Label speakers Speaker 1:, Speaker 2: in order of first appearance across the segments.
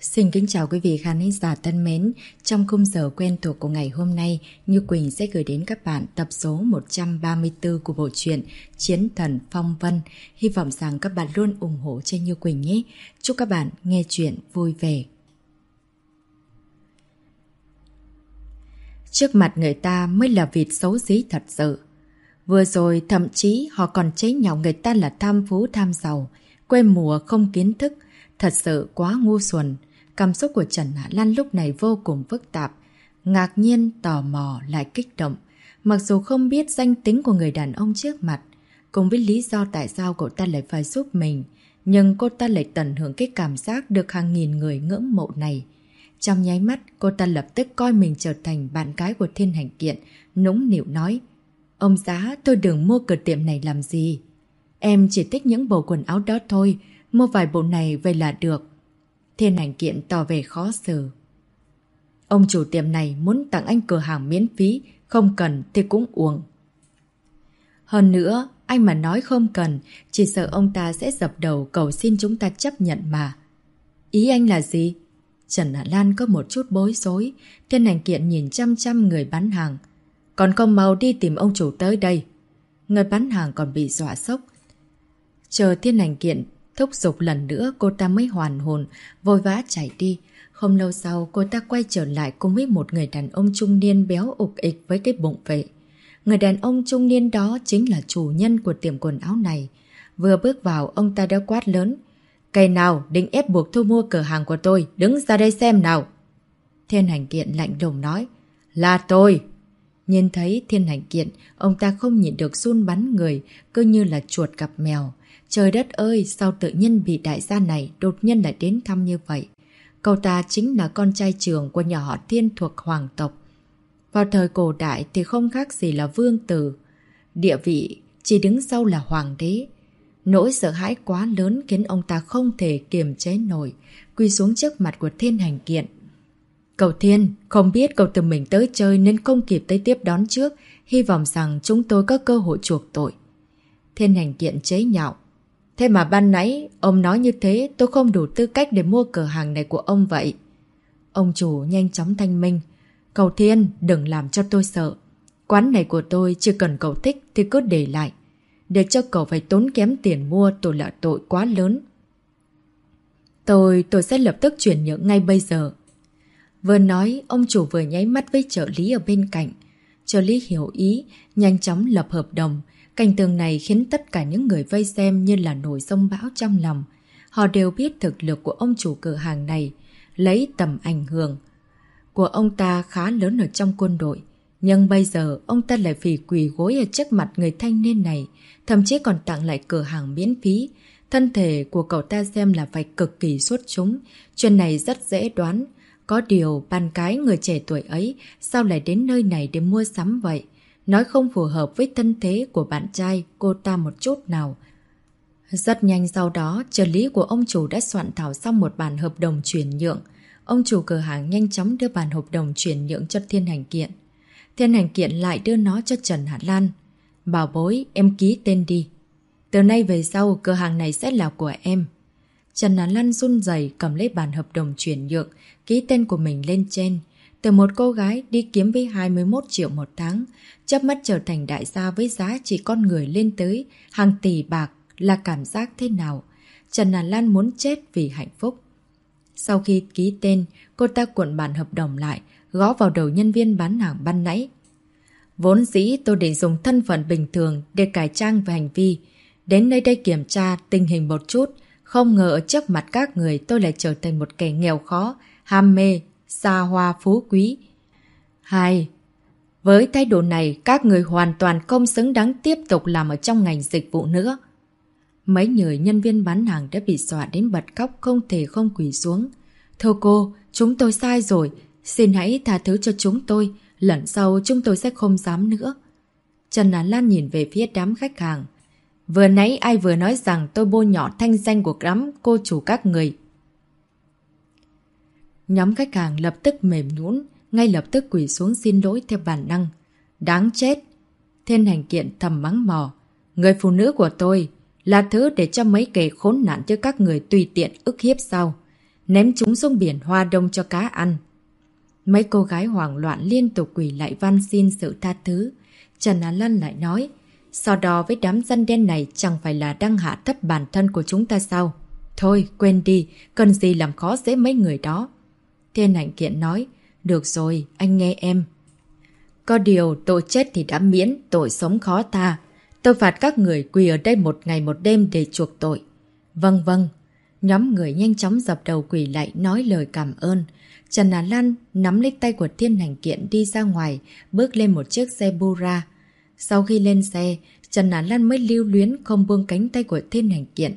Speaker 1: Xin kính chào quý vị khán giả thân mến. Trong khung giờ quen thuộc của ngày hôm nay, Như Quỳnh sẽ gửi đến các bạn tập số 134 của bộ truyện Chiến Thần Phong Vân. Hy vọng rằng các bạn luôn ủng hộ cho Như Quỳnh nhé. Chúc các bạn nghe chuyện vui vẻ. Trước mặt người ta mới là vịt xấu xí thật sự. Vừa rồi thậm chí họ còn chế nhạo người ta là tham phú tham giàu, quê mùa không kiến thức, thật sự quá ngu xuẩn. Cảm xúc của Trần Hạ Lan lúc này vô cùng phức tạp, ngạc nhiên, tò mò, lại kích động. Mặc dù không biết danh tính của người đàn ông trước mặt, cùng với lý do tại sao cô ta lại phải giúp mình, nhưng cô ta lại tận hưởng cái cảm giác được hàng nghìn người ngưỡng mộ này. Trong nháy mắt, cô ta lập tức coi mình trở thành bạn gái của Thiên Hành Kiện, nũng nịu nói: "Ông giá, tôi đừng mua cửa tiệm này làm gì. Em chỉ thích những bộ quần áo đó thôi, mua vài bộ này về là được." Thiên Hành Kiện tỏ vẻ khó xử. "Ông chủ tiệm này muốn tặng anh cửa hàng miễn phí, không cần thì cũng uổng. Hơn nữa, anh mà nói không cần, chỉ sợ ông ta sẽ dập đầu cầu xin chúng ta chấp nhận mà." "Ý anh là gì?" Trần Hạ Lan có một chút bối rối. Thiên Hành Kiện nhìn chăm chăm người bán hàng. "Còn không mau đi tìm ông chủ tới đây." Người bán hàng còn bị dọa sốc. Chờ Thiên Hành Kiện thúc giục lần nữa, cô ta mới hoàn hồn, vội vã chạy đi. Không lâu sau, cô ta quay trở lại cùng với một người đàn ông trung niên béo ục ịch với cái bụng vệ. Người đàn ông trung niên đó chính là chủ nhân của tiệm quần áo này. Vừa bước vào, ông ta đã quát lớn: "Cây nào định ép buộc thu mua cửa hàng của tôi, đứng ra đây xem nào." Thiên Hành Kiện lạnh lùng nói: "Là tôi." Nhìn thấy Thiên Hành Kiện, ông ta không nhịn được run bắn người, cứ như là chuột gặp mèo. Trời đất ơi, sao tự nhiên bị đại gia này đột nhiên lại đến thăm như vậy? Cậu ta chính là con trai trưởng của nhà họ Thiên thuộc hoàng tộc. Vào thời cổ đại thì không khác gì là vương tử. Địa vị chỉ đứng sau là hoàng đế. Nỗi sợ hãi quá lớn khiến ông ta không thể kiềm chế nổi, quỳ xuống trước mặt của Thiên Hành Kiện. "Cậu Thiên, không biết cậu tự mình tới chơi nên không kịp tới tiếp đón trước, hy vọng rằng chúng tôi có cơ hội chuộc tội." Thiên Hành Kiện chế nhạo: "Thế mà ban nãy ông nói như thế, tôi không đủ tư cách để mua cửa hàng này của ông vậy." Ông chủ nhanh chóng thanh minh: "Cậu Thiên, đừng làm cho tôi sợ. Quán này của tôi, chỉ cần cậu thích thì cứ để lại. Để cho cậu phải tốn kém tiền mua tôi là tội quá lớn. Tôi sẽ lập tức chuyển nhượng ngay bây giờ." Vừa nói, ông chủ vừa nháy mắt với trợ lý ở bên cạnh. Trợ lý hiểu ý, nhanh chóng lập hợp đồng. Cảnh tượng này khiến tất cả những người vây xem như là nổi giông bão trong lòng. Họ đều biết thực lực của ông chủ cửa hàng này, lấy tầm ảnh hưởng của ông ta khá lớn ở trong quân đội. Nhưng bây giờ ông ta lại phì quỳ gối ở trước mặt người thanh niên này, thậm chí còn tặng lại cửa hàng miễn phí. Thân thể của cậu ta xem là phải cực kỳ xuất chúng. Chuyện này rất dễ đoán. Có điều bạn gái người trẻ tuổi ấy sao lại đến nơi này để mua sắm vậy? Nói không phù hợp với thân thế của bạn trai cô ta một chút nào. Rất nhanh sau đó, trợ lý của ông chủ đã soạn thảo xong một bản hợp đồng chuyển nhượng. Ông chủ cửa hàng nhanh chóng đưa bản hợp đồng chuyển nhượng cho Thiên Hành Kiện. Thiên Hành Kiện lại đưa nó cho Trần Hạ Lan. "Bảo bối, em ký tên đi. Từ nay về sau, cửa hàng này sẽ là của em." Trần Hạ Lan run rẩy cầm lấy bản hợp đồng chuyển nhượng, ký tên của mình lên trên. Từ một cô gái đi kiếm với 21 triệu một tháng, chớp mắt trở thành đại gia với giá trị con người lên tới hàng tỷ bạc, là cảm giác thế nào? Trần Hạ Lan muốn chết vì hạnh phúc. Sau khi ký tên, cô ta cuộn bản hợp đồng lại, gõ vào đầu nhân viên bán hàng ban nãy. "Vốn dĩ tôi định dùng thân phận bình thường để cải trang về hành vi, đến nơi đây kiểm tra tình hình một chút, không ngờ ở trước mặt các người tôi lại trở thành một kẻ nghèo khó, ham mê, xa hoa phú quý. Với thái độ này, các người hoàn toàn không xứng đáng tiếp tục làm ở trong ngành dịch vụ nữa." Mấy người nhân viên bán hàng đã bị dọa đến bật khóc, không thể không quỳ xuống. "Thưa cô, chúng tôi sai rồi, xin hãy tha thứ cho chúng tôi, lần sau chúng tôi sẽ không dám nữa." Trần Á Lan nhìn về phía đám khách hàng. "Vừa nãy ai vừa nói rằng tôi bôi nhọ thanh danh của đám cô chủ các người?" Nhóm khách hàng lập tức mềm nhũn, ngay lập tức quỳ xuống xin lỗi theo bản năng. "Đáng chết!" Thiên Hành Kiện thầm mắng mỏ. "Người phụ nữ của tôi là thứ để cho mấy kẻ khốn nạn như các người tùy tiện ức hiếp sao? ném chúng xuống biển Hoa Đông cho cá ăn. Mấy cô gái hoảng loạn liên tục quỳ lại van xin sự tha thứ. Trần Á Lân lại nói, so đo với đám dân đen này chẳng phải là đang hạ thấp bản thân của chúng ta sao? Thôi, quên đi, cần gì làm khó dễ mấy người đó. Thiên Hành Kiện nói, được rồi, anh nghe em. Có điều tội chết thì đã miễn, tội sống khó tha. Tôi phạt các người quỳ ở đây 1 ngày 1 đêm để chuộc tội. Vâng vâng. Nhóm người nhanh chóng dập đầu quỳ lại nói lời cảm ơn. Trần Á Lan nắm lấy tay của Thiên Hành Kiện đi ra ngoài, bước lên một chiếc xe Bura. Sau khi lên xe, Trần Á Lan mới lưu luyến không buông cánh tay của Thiên Hành Kiện.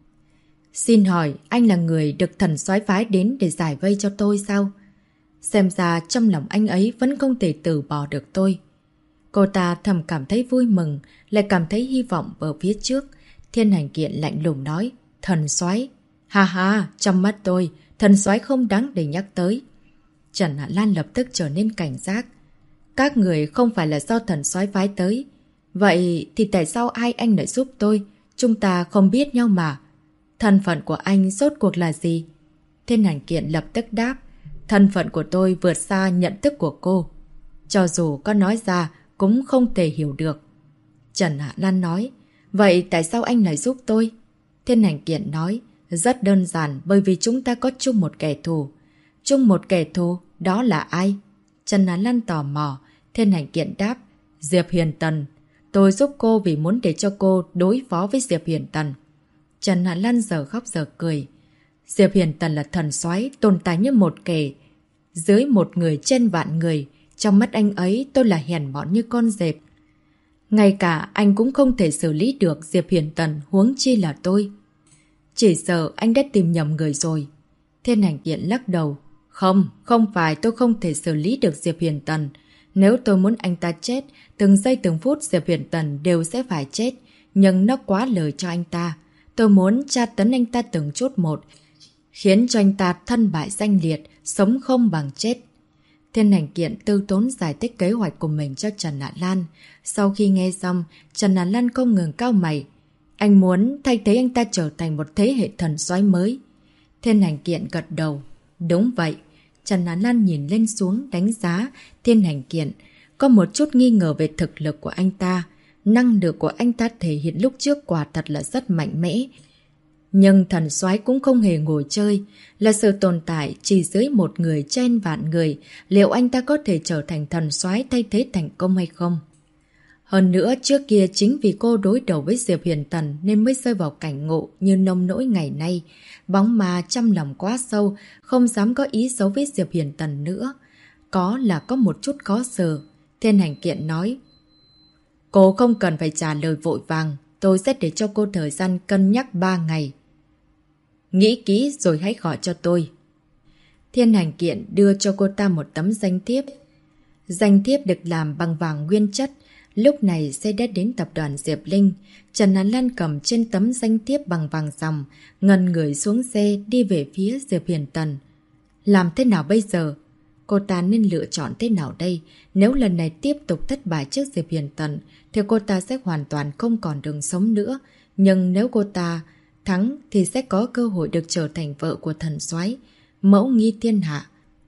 Speaker 1: Xin hỏi, anh là người được thần soái phái đến để giải vây cho tôi sao? Xem ra trong lòng anh ấy vẫn không thể từ bỏ được tôi. Cô ta thầm cảm thấy vui mừng, lại cảm thấy hy vọng ở phía trước. Thiên Hành Kiện lạnh lùng nói, thần soái. Ha ha, trong mắt tôi, thần soái không đáng để nhắc tới. Trần Hạ Lan lập tức trở nên cảnh giác. Các người không phải là do thần soái phái tới. Vậy thì tại sao ai anh lại giúp tôi? Chúng ta không biết nhau mà. Thân phận của anh rốt cuộc là gì? Thiên Hành Kiện lập tức đáp. Thân phận của tôi vượt xa nhận thức của cô. Cho dù có nói ra cũng không thể hiểu được. Trần Hạ Lan nói. Vậy tại sao anh lại giúp tôi? Thiên Hành Kiện nói. Rất đơn giản, bởi vì chúng ta có chung một kẻ thù. Chung một kẻ thù, đó là ai? Trần Á Lan tò mò. Thiên Hành Kiện đáp. Diệp Hiền Tần. Tôi giúp cô vì muốn để cho cô đối phó với Diệp Hiền Tần. Trần Á Lan giờ khóc giờ cười. Diệp Hiền Tần là thần soái, tồn tại như một kẻ dưới một người trên vạn người. Trong mắt anh ấy tôi là hèn mọn như con dẹp. Ngay cả anh cũng không thể xử lý được Diệp Hiền Tần, huống chi là tôi. Chỉ sợ anh đã tìm nhầm người rồi. Thiên Hành Kiện lắc đầu. Không phải tôi không thể xử lý được Diệp Hiền Tần. Nếu tôi muốn anh ta chết, từng giây từng phút Diệp Hiền Tần đều sẽ phải chết. Nhưng nó quá lời cho anh ta. Tôi muốn tra tấn anh ta từng chút một, khiến cho anh ta thân bại danh liệt, sống không bằng chết. Thiên Hành Kiện tư tốn giải thích kế hoạch của mình cho Trần Hạ Lan. Sau khi nghe xong, Trần Hạ Lan không ngừng cau mày. Anh muốn thay thế anh ta trở thành một thế hệ thần soái mới. Thiên Hành Kiện gật đầu. Đúng vậy. Trần Á Lan nhìn lên xuống đánh giá Thiên Hành Kiện. Có một chút nghi ngờ về thực lực của anh ta. Năng lực của anh ta thể hiện lúc trước quả thật là rất mạnh mẽ. Nhưng thần soái cũng không hề ngồi chơi. Là sự tồn tại chỉ dưới một người trên vạn người. Liệu anh ta có thể trở thành thần soái thay thế thành công hay không? Hơn nữa, trước kia chính vì cô đối đầu với Diệp Hiền Tần nên mới rơi vào cảnh ngộ như nông nỗi ngày nay. Bóng ma trong lòng quá sâu, không dám có ý xấu với Diệp Hiền Tần nữa. Có là có một chút khó xử. Thiên Hành Kiện nói. Cô không cần phải trả lời vội vàng. Tôi sẽ để cho cô thời gian cân nhắc 3 ngày. Nghĩ kỹ rồi hãy gọi cho tôi. Thiên Hành Kiện đưa cho cô ta một tấm danh thiếp. Danh thiếp được làm bằng vàng nguyên chất. Lúc này xe đã đến tập đoàn Diệp Linh. Trần Á Lan cầm trên tấm danh thiếp bằng vàng ròng, ngần người xuống xe đi về phía Diệp Hiền Tần. Làm thế nào bây giờ? Cô ta nên lựa chọn thế nào đây? Nếu lần này tiếp tục thất bại trước Diệp Hiền Tần, thì cô ta sẽ hoàn toàn không còn đường sống nữa. Nhưng nếu cô ta thắng thì sẽ có cơ hội được trở thành vợ của thần soái, mẫu nghi thiên hạ.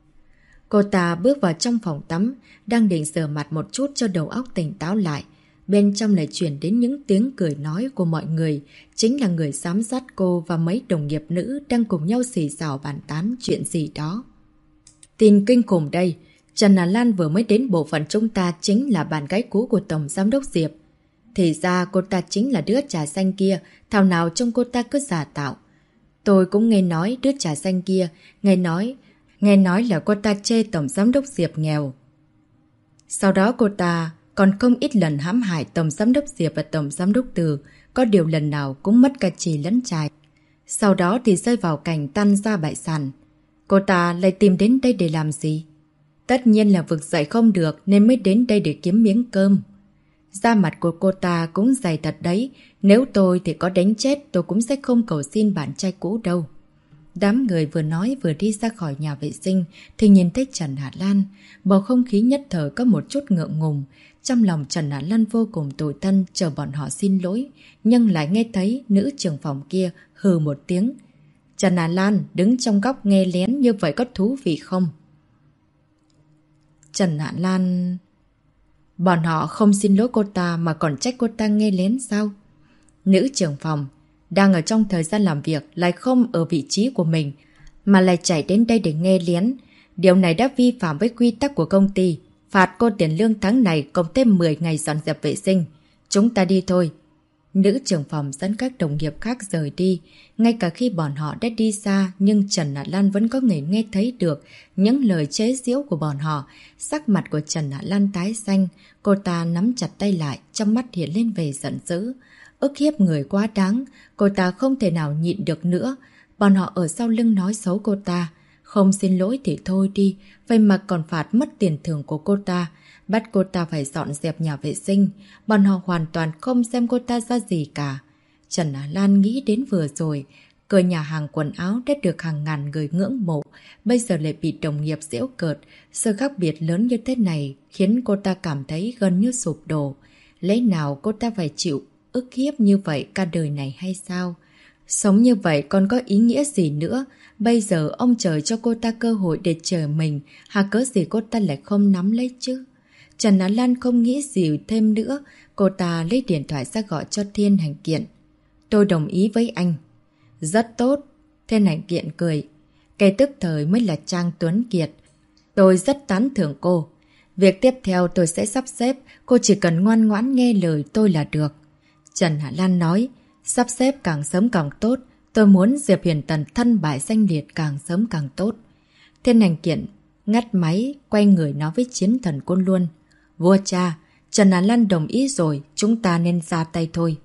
Speaker 1: Cô ta bước vào trong phòng tắm, đang định rửa mặt một chút cho đầu óc tỉnh táo lại. Bên trong lại chuyển đến những tiếng cười nói của mọi người, chính là người giám sát cô và mấy đồng nghiệp nữ đang cùng nhau xì xào bàn tán chuyện gì đó. Tin kinh khủng đây, Trần Á Lan vừa mới đến bộ phận chúng ta chính là bạn gái cũ của Tổng Giám đốc Diệp. Thì ra cô ta chính là đứa trà xanh kia, thảo nào trông cô ta cứ giả tạo. Tôi cũng nghe nói đứa trà xanh kia, nghe nói là cô ta chê Tổng Giám đốc Diệp nghèo. Sau đó cô ta còn không ít lần hãm hại Tổng Giám đốc Diệp và Tổng Giám đốc Từ, có điều lần nào cũng mất cả chì lẫn chài. Sau đó thì rơi vào cảnh tan ra bại sản. Cô ta lại tìm đến đây để làm gì? Tất nhiên là vực dậy không được nên mới đến đây để kiếm miếng cơm. Da mặt của cô ta cũng dày thật đấy. Nếu tôi thì có đánh chết tôi cũng sẽ không cầu xin bạn trai cũ đâu. Đám người vừa nói vừa đi ra khỏi nhà vệ sinh thì nhìn thấy Trần Hạ Lan. Bầu không khí nhất thời có một chút ngượng ngùng. Trong lòng Trần Hạ Lan vô cùng tủi thân chờ bọn họ xin lỗi. Nhưng lại nghe thấy nữ trưởng phòng kia hừ một tiếng. Trần Hà Lan đứng trong góc nghe lén như vậy có thú vị không? Trần Hạ Lan... Bọn họ không xin lỗi cô ta mà còn trách cô ta nghe lén sao? Nữ trưởng phòng đang ở trong thời gian làm việc lại không ở vị trí của mình mà lại chạy đến đây để nghe lén. Điều này đã vi phạm với quy tắc của công ty. Phạt cô tiền lương tháng này cộng thêm 10 ngày dọn dẹp vệ sinh. Chúng ta đi thôi. Nữ trưởng phòng dẫn các đồng nghiệp khác rời đi. Ngay cả khi bọn họ đã đi xa, nhưng Trần Hạ Lan vẫn có thể nghe thấy được những lời chế giễu của bọn họ. Sắc mặt của Trần Hạ Lan tái xanh, cô ta nắm chặt tay lại, trong mắt hiện lên vẻ giận dữ. Ức hiếp người quá đáng, cô ta không thể nào nhịn được nữa. Bọn họ ở sau lưng nói xấu cô ta. Không xin lỗi thì thôi đi, vậy mà còn phạt mất tiền thưởng của cô ta. Bắt cô ta phải dọn dẹp nhà vệ sinh. Bọn họ hoàn toàn không xem cô ta ra gì cả. Trần Á Lan nghĩ đến vừa rồi, cửa nhà hàng quần áo đã được hàng ngàn người ngưỡng mộ, bây giờ lại bị đồng nghiệp giễu cợt. Sự khác biệt lớn như thế này khiến cô ta cảm thấy gần như sụp đổ. Lẽ nào cô ta phải chịu ức hiếp như vậy cả đời này hay sao? Sống như vậy còn có ý nghĩa gì nữa? Bây giờ ông trời cho cô ta cơ hội để chờ mình, hà cớ gì cô ta lại không nắm lấy chứ? Trần Á Lan không nghĩ gì thêm nữa, cô ta lấy điện thoại ra gọi cho Thiên Hành Kiện. Tôi đồng ý với anh. Rất tốt. Thiên Hành Kiện cười. Cái tức thời mới là Trang Tuấn Kiệt. Tôi rất tán thưởng cô. Việc tiếp theo tôi sẽ sắp xếp, cô chỉ cần ngoan ngoãn nghe lời tôi là được. Trần Hạ Lan nói, sắp xếp càng sớm càng tốt. Tôi muốn Diệp Huyền Tần thân bại danh liệt càng sớm càng tốt. Thiên Hành Kiện ngắt máy, quay người nói với Chiến Thần Côn Luân. Vua cha, Trần Á Lan đồng ý rồi, chúng ta nên ra tay thôi.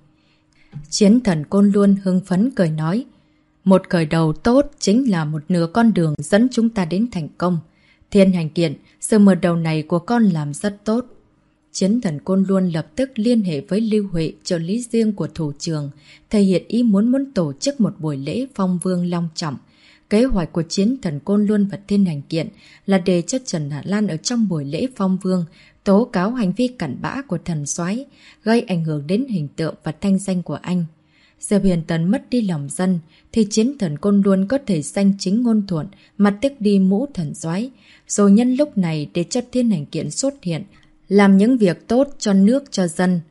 Speaker 1: Chiến Thần Côn Luân hưng phấn cười nói. Một khởi đầu tốt chính là một nửa con đường dẫn chúng ta đến thành công. Thiên Hành Kiện, sự mở đầu này của con làm rất tốt. Chiến Thần Côn Luân lập tức liên hệ với Lưu Huệ, trợ lý riêng của thủ trưởng, thể hiện ý muốn tổ chức một buổi lễ phong vương long trọng. Kế hoạch của Chiến Thần Côn Luân và Thiên Hành Kiện là để cho Trần Hạ Lan ở trong buổi lễ phong vương tố cáo hành vi cặn bã của thần soái, gây ảnh hưởng đến hình tượng và thanh danh của anh. Diệp Huyền Tần mất đi lòng dân thì Chiến Thần Côn Luân có thể danh chính ngôn thuận mà tước đi mũ thần soái, rồi nhân lúc này để cho Thiên Hành Kiện xuất hiện, làm những việc tốt cho nước cho dân.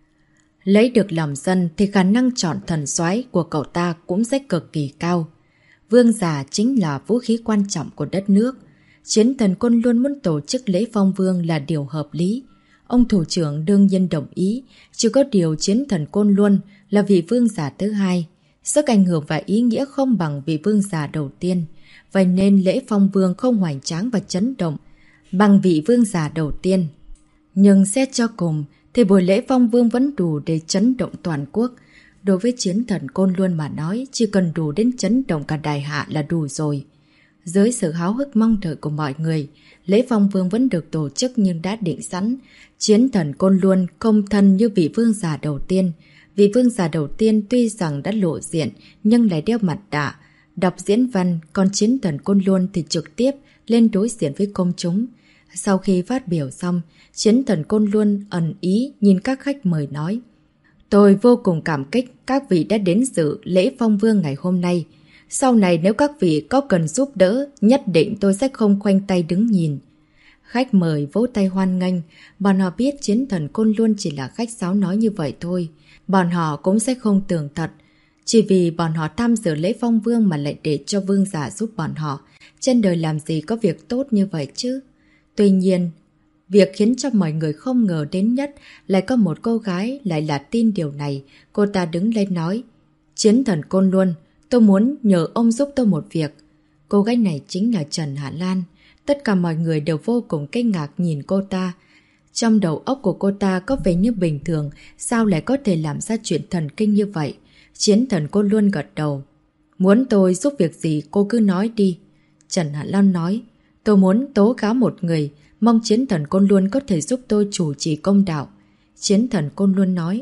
Speaker 1: Lấy được lòng dân thì khả năng chọn thần soái của cậu ta cũng sẽ cực kỳ cao. Vương giả chính là vũ khí quan trọng của đất nước. Chiến Thần Côn luôn muốn tổ chức lễ phong vương là điều hợp lý. Ông thủ trưởng đương nhiên đồng ý, chỉ có điều Chiến Thần Côn Luân là vị vương giả thứ hai. Sức ảnh hưởng và ý nghĩa không bằng vị vương giả đầu tiên. Vậy nên lễ phong vương không hoành tráng và chấn động bằng vị vương giả đầu tiên. Nhưng xét cho cùng thì buổi lễ phong vương vẫn đủ để chấn động toàn quốc. Đối với Chiến Thần Côn Luân mà nói, chỉ cần đủ đến chấn động cả đại hạ là đủ rồi. Dưới sự háo hức mong đợi của mọi người, lễ phong vương vẫn được tổ chức nhưng đã định sẵn. Chiến Thần Côn Luân không thân như vị vương giả đầu tiên. Vị vương giả đầu tiên tuy rằng đã lộ diện nhưng lại đeo mặt nạ, đọc diễn văn, còn Chiến Thần Côn Luân thì trực tiếp lên đối diện với công chúng. Sau khi phát biểu xong, Chiến Thần Côn Luân ẩn ý nhìn các khách mời nói. Tôi vô cùng cảm kích các vị đã đến dự lễ phong vương ngày hôm nay. Sau này nếu các vị có cần giúp đỡ, nhất định tôi sẽ không khoanh tay đứng nhìn. Khách mời vỗ tay hoan nghênh, bọn họ biết Chiến Thần Côn Luân chỉ là khách sáo nói như vậy thôi. Bọn họ cũng sẽ không tưởng thật. Chỉ vì bọn họ tham dự lễ phong vương mà lại để cho vương giả giúp bọn họ. Trên đời làm gì có việc tốt như vậy chứ? Tuy nhiên, việc khiến cho mọi người không ngờ đến nhất lại có một cô gái lại là tin điều này. Cô ta đứng lên nói, Chiến Thần Côn Luân, tôi muốn nhờ ông giúp tôi một việc. Cô gái này chính là Trần Hạ Lan. Tất cả mọi người đều vô cùng kinh ngạc nhìn cô ta. Trong đầu óc của cô ta có vẻ như bình thường, sao lại có thể làm ra chuyện thần kinh như vậy? Chiến Thần Côn Luân gật đầu. Muốn tôi giúp việc gì cô cứ nói đi. Trần Hạ Lan nói, tôi muốn tố cáo một người, mong Chiến Thần Côn Luân có thể giúp tôi chủ trì công đạo. Chiến Thần Côn Luân nói,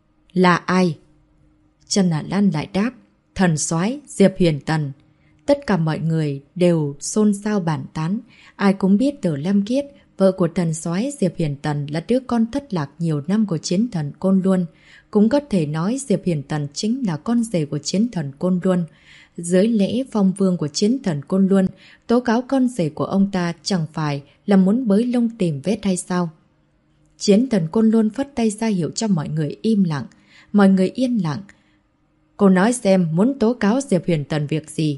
Speaker 1: là ai? Trần Hạ Lan lại đáp, thần soái Diệp Huyền Tần. Tất cả mọi người đều xôn xao bàn tán. Ai cũng biết Tử Lam Kiết, vợ của thần soái Diệp Huyền Tần là đứa con thất lạc nhiều năm của Chiến Thần Côn Luân. Cũng có thể nói Diệp Huyền Tần chính là con rể của Chiến Thần Côn Luân. dưới lễ phong vương của chiến thần Côn Luân, tố cáo con rể của ông ta chẳng phải là muốn bới lông tìm vết hay sao? Chiến thần Côn Luân phất tay ra hiệu cho mọi người im lặng. Mọi người yên lặng. Cô nói xem muốn tố cáo Diệp Huyền Tần việc gì?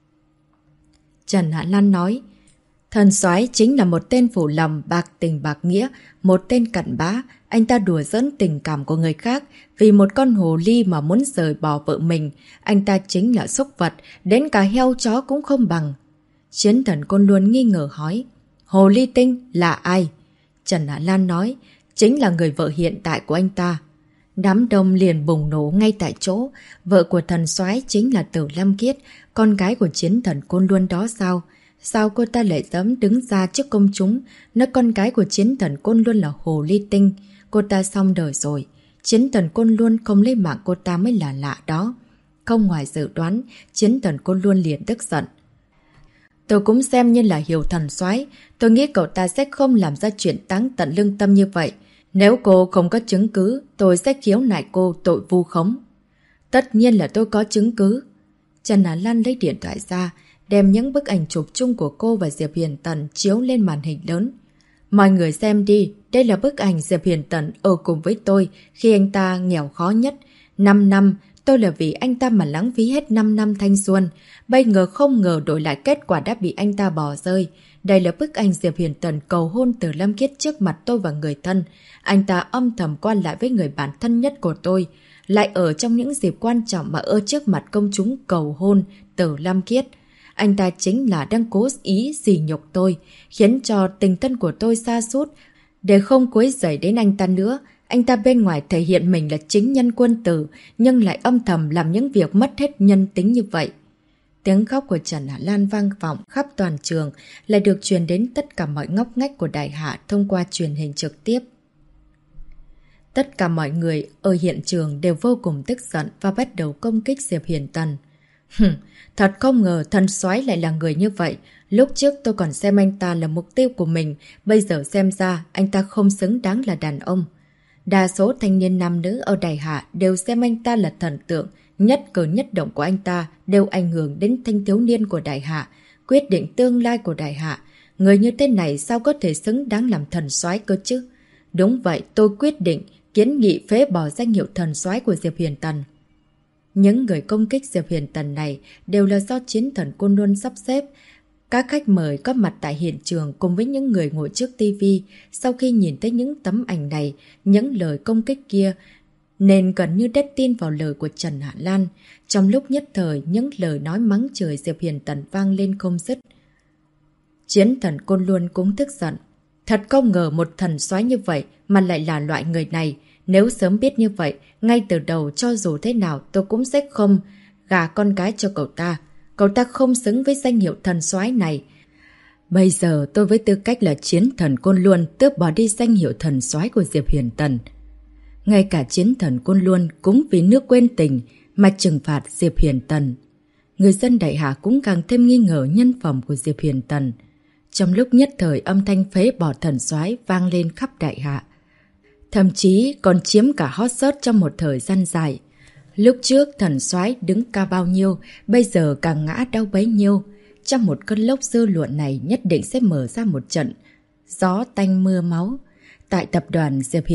Speaker 1: Trần Hạ Lan nói, thần soái chính là một tên phủ lòng bạc tình bạc nghĩa, một tên cặn bã. Anh ta đùa giỡn tình cảm của người khác vì một con hồ ly mà muốn rời bỏ vợ mình. Anh ta chính là súc vật, đến cả heo chó cũng không bằng. Chiến thần Côn Luân nghi ngờ hỏi, hồ ly tinh là ai? Trần Hạ Lan nói, chính là người vợ hiện tại của anh ta. Đám đông liền bùng nổ ngay tại chỗ. Vợ của thần soái chính là Tử Lam Kiết, con gái của chiến thần Côn Luân đó sao? Sao cô ta lại dám đứng ra trước công chúng nói con gái của chiến thần Côn Luân là hồ ly tinh? Cô ta xong đời rồi. Chiến thần Côn Luân không lấy mạng cô ta mới là lạ đó. Không ngoài dự đoán, chiến thần Côn Luân liền tức giận. Tôi cũng xem như là hiểu thần soái. Tôi nghĩ cậu ta sẽ không làm ra chuyện táng tận lương tâm như vậy. Nếu cô không có chứng cứ, tôi sẽ khiếu nại cô tội vu khống. Tất nhiên là tôi có chứng cứ. Trần Á Lan lấy điện thoại ra, đem những bức ảnh chụp chung của cô và Diệp Huyền Tần chiếu lên màn hình lớn. Mọi người xem đi, đây là bức ảnh Diệp Huyền Tần ở cùng với tôi khi anh ta nghèo khó nhất. 5 năm, tôi là vì anh ta mà lãng phí hết 5 năm thanh xuân. Bây giờ không ngờ đổi lại kết quả đã bị anh ta bỏ rơi. Đây là bức ảnh Diệp Huyền Tần cầu hôn Tử Lam Kiết trước mặt tôi và người thân. Anh ta âm thầm quan lại với người bạn thân nhất của tôi. Lại ở trong những dịp quan trọng mà ở trước mặt công chúng cầu hôn Tử Lam Kiết. Anh ta chính là đang cố ý sỉ nhục tôi, khiến cho tình thân của tôi sa sút. Để không quấy rầy đến anh ta nữa, anh ta bên ngoài thể hiện mình là chính nhân quân tử, nhưng lại âm thầm làm những việc mất hết nhân tính như vậy. Tiếng khóc của Trần Hạ Lan vang vọng khắp toàn trường, lại được truyền đến tất cả mọi ngóc ngách của Đại Hạ thông qua truyền hình trực tiếp. Tất cả mọi người ở hiện trường đều vô cùng tức giận và bắt đầu công kích Diệp Huyền Tần. Thật không ngờ thần soái lại là người như vậy. Lúc trước tôi còn xem anh ta là mục tiêu của mình, bây giờ xem ra anh ta không xứng đáng là đàn ông. Đa số thanh niên nam nữ ở Đại Hạ đều xem anh ta là thần tượng, nhất cử nhất động của anh ta đều ảnh hưởng đến thanh thiếu niên của Đại Hạ, quyết định tương lai của Đại Hạ. Người như thế này sao có thể xứng đáng làm thần soái cơ chứ? Đúng vậy, tôi quyết định kiến nghị phế bỏ danh hiệu thần soái của Diệp Huyền Tần. Những người công kích Diệp Huyền Tần này đều là do chiến thần Côn Luân sắp xếp. Các khách mời có mặt tại hiện trường cùng với những người ngồi trước tivi sau khi nhìn thấy những tấm ảnh này, những lời công kích kia, nên gần như đét tin vào lời của Trần Hạ Lan. Trong lúc nhất thời, những lời nói mắng chửi Diệp Huyền Tần vang lên không dứt. Chiến thần Côn Luân cũng tức giận. Thật không ngờ một thần soái như vậy mà lại là loại người này. Nếu sớm biết như vậy, ngay từ đầu cho dù thế nào tôi cũng sẽ không gả con gái cho cậu ta. Cậu ta không xứng với danh hiệu thần soái này. Bây giờ tôi với tư cách là chiến thần Côn Luân tước bỏ đi danh hiệu thần soái của Diệp Huyền Tần. Ngay cả chiến thần Côn Luân cũng vì nước quên tình mà trừng phạt Diệp Huyền Tần. Người dân Đại Hạ cũng càng thêm nghi ngờ nhân phẩm của Diệp Huyền Tần. Trong lúc nhất thời âm thanh phế bỏ thần soái vang lên khắp Đại Hạ. Thậm chí còn chiếm cả hot search trong một thời gian dài. Lúc trước thần soái đứng cao bao nhiêu, bây giờ càng ngã đau bấy nhiêu. Trong một cơn lốc dư luận này nhất định sẽ mở ra một trận gió tanh mưa máu. Tại tập đoàn Diệp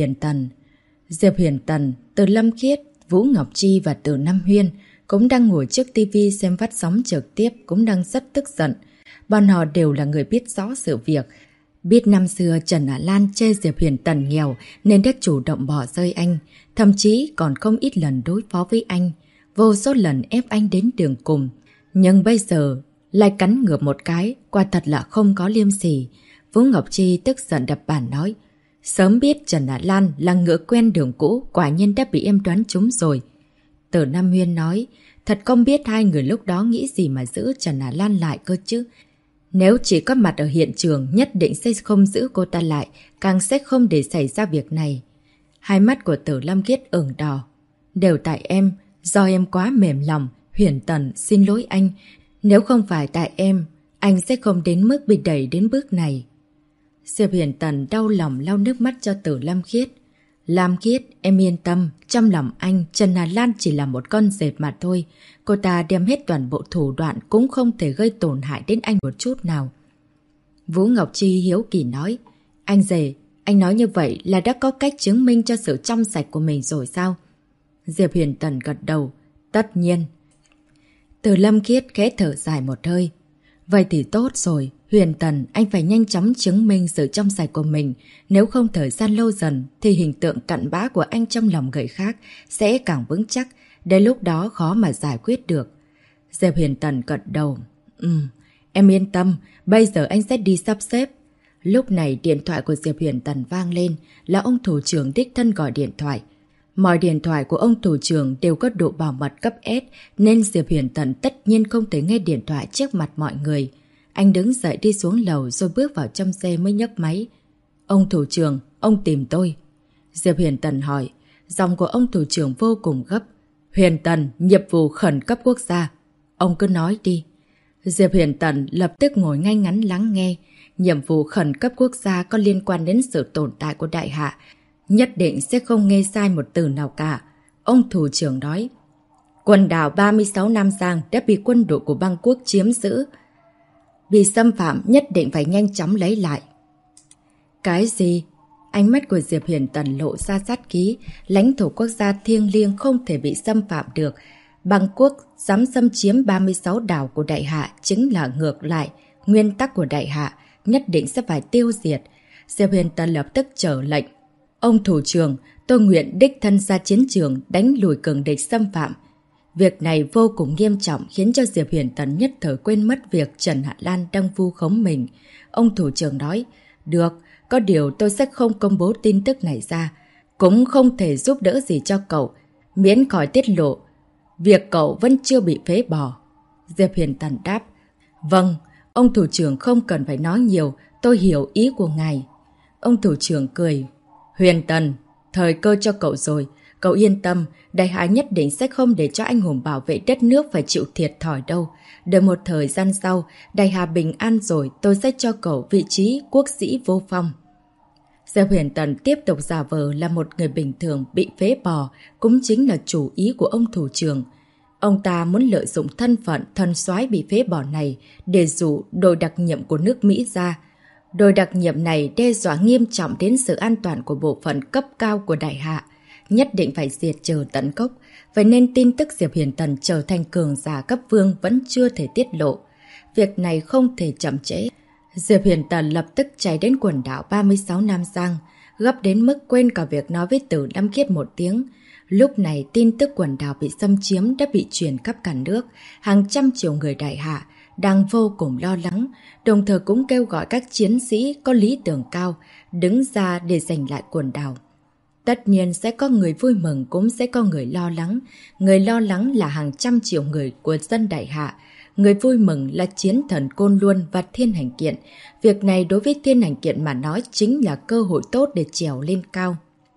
Speaker 1: Huyền Tần, Từ Lâm Khiết, Vũ Ngọc Chi và Từ Nam Huyên cũng đang ngồi trước tivi xem phát sóng trực tiếp, cũng đang rất tức giận. Bọn họ đều là người biết rõ sự việc. Biết năm xưa Trần Á Lan chê Diệp Huyền Tần nghèo nên đã chủ động bỏ rơi anh, thậm chí còn không ít lần đối phó với anh, vô số lần ép anh đến đường cùng. Nhưng bây giờ lại cắn ngược một cái, quả thật là không có liêm sỉ. Vũ Ngọc Chi tức giận đập bàn nói, sớm biết Trần Á Lan là ngựa quen đường cũ, quả nhiên đã bị em đoán trúng rồi. Từ Nam Huyên nói, thật không biết hai người lúc đó nghĩ gì mà giữ Trần Á Lan lại cơ chứ. Nếu chỉ có mặt ở hiện trường nhất định sẽ không giữ cô ta lại, càng sẽ không để xảy ra việc này. Hai mắt của Tử Lam Khiết ửng đỏ. Đều tại em, do em quá mềm lòng. Huyền Tần xin lỗi anh. Nếu không phải tại em, anh sẽ không đến mức bị đẩy đến bước này. Diệp Huyền Tần đau lòng lau nước mắt cho Tử Lam Khiết. Lam Khiết, em yên tâm, trong lòng anh, Trần Hà Lan chỉ là một con dệt mà thôi. Cô ta đem hết toàn bộ thủ đoạn cũng không thể gây tổn hại đến anh một chút nào. Vũ Ngọc Chi hiếu kỳ nói, anh rể, anh nói như vậy là đã có cách chứng minh cho sự trong sạch của mình rồi sao? Diệp Huyền Tần gật đầu, tất nhiên. Từ Lâm Khiết khẽ thở dài một hơi. Vậy thì tốt rồi, Huyền Tần, anh phải nhanh chóng chứng minh sự trong sạch của mình. Nếu không thời gian lâu dần thì hình tượng cặn bã của anh trong lòng người khác sẽ càng vững chắc. Đến lúc đó khó mà giải quyết được. Diệp Huyền Tần gật đầu. Em yên tâm, bây giờ anh sẽ đi sắp xếp. Lúc này điện thoại của Diệp Huyền Tần vang lên, là ông thủ trưởng đích thân gọi điện thoại. Mọi điện thoại của ông thủ trưởng đều có độ bảo mật cấp S, nên Diệp Huyền Tần tất nhiên không thể nghe điện thoại trước mặt mọi người. Anh đứng dậy đi xuống lầu rồi bước vào trong xe mới nhấc máy. Ông thủ trưởng, ông tìm tôi. Diệp Huyền Tần hỏi, giọng của ông thủ trưởng vô cùng gấp. Huyền Tần, nhiệm vụ khẩn cấp quốc gia. Ông cứ nói đi. Diệp Huyền Tần lập tức ngồi ngay ngắn lắng nghe. Nhiệm vụ khẩn cấp quốc gia có liên quan đến sự tồn tại của đại hạ. Nhất định sẽ không nghe sai một từ nào cả. Ông thủ trưởng nói, quần đảo 36 Nam Giang đã bị quân đội của băng quốc chiếm giữ. Bị xâm phạm nhất định phải nhanh chóng lấy lại. Cái gì? Ánh mắt của Diệp Huyền Tần lộ ra sát khí. Lãnh thổ quốc gia thiêng liêng không thể bị xâm phạm được. Băng quốc dám xâm chiếm 36 đảo của đại hạ chính là ngược lại. Nguyên tắc của đại hạ nhất định sẽ phải tiêu diệt. Diệp Huyền Tần lập tức trở lệnh. Ông thủ trưởng, tôi nguyện đích thân ra chiến trường đánh lùi cường địch xâm phạm. Việc này vô cùng nghiêm trọng khiến cho Diệp Huyền Tần nhất thời quên mất việc Trần Hạ Lan đang vu khống mình. Ông thủ trưởng nói, được, có điều tôi sẽ không công bố tin tức này ra. Cũng không thể giúp đỡ gì cho cậu, miễn khỏi tiết lộ. Việc cậu vẫn chưa bị phế bỏ. Diệp Huyền Tần đáp, vâng, ông thủ trưởng không cần phải nói nhiều, tôi hiểu ý của ngài. Ông thủ trưởng cười, Huyền Tần, thời cơ cho cậu rồi. Cậu yên tâm, đại hạ nhất định sẽ không để cho anh hùng bảo vệ đất nước phải chịu thiệt thòi đâu. Đợi một thời gian sau, đại hạ bình an rồi tôi sẽ cho cậu vị trí quốc sĩ vô phong. Diệp Huyền Tần tiếp tục giả vờ là một người bình thường bị phế bỏ, cũng chính là chủ ý của ông thủ trưởng. Ông ta muốn lợi dụng thân phận thần soái bị phế bỏ này để dụ đội đặc nhiệm của nước Mỹ ra. Đội đặc nhiệm này đe dọa nghiêm trọng đến sự an toàn của bộ phận cấp cao của đại hạ. Nhất định phải diệt trừ tận gốc. Vậy nên tin tức Diệp Huyền Tần trở thành cường giả cấp vương vẫn chưa thể tiết lộ. Việc này không thể chậm trễ. Diệp Huyền Tần lập tức chạy đến quần đảo 36 Nam Giang, gấp đến mức quên cả việc nói với Từ Lâm Khiết một tiếng. Lúc này tin tức quần đảo bị xâm chiếm đã bị truyền khắp cả nước. Hàng trăm triệu người đại hạ đang vô cùng lo lắng, đồng thời cũng kêu gọi các chiến sĩ có lý tưởng cao đứng ra để giành lại quần đảo. Tất nhiên sẽ có người vui mừng, cũng sẽ có người lo lắng. Người lo lắng là hàng trăm triệu người của dân đại hạ. Người vui mừng là chiến thần Côn Luân và Thiên Hành Kiện. Việc này đối với Thiên Hành Kiện mà nói chính là cơ hội tốt để trèo lên cao.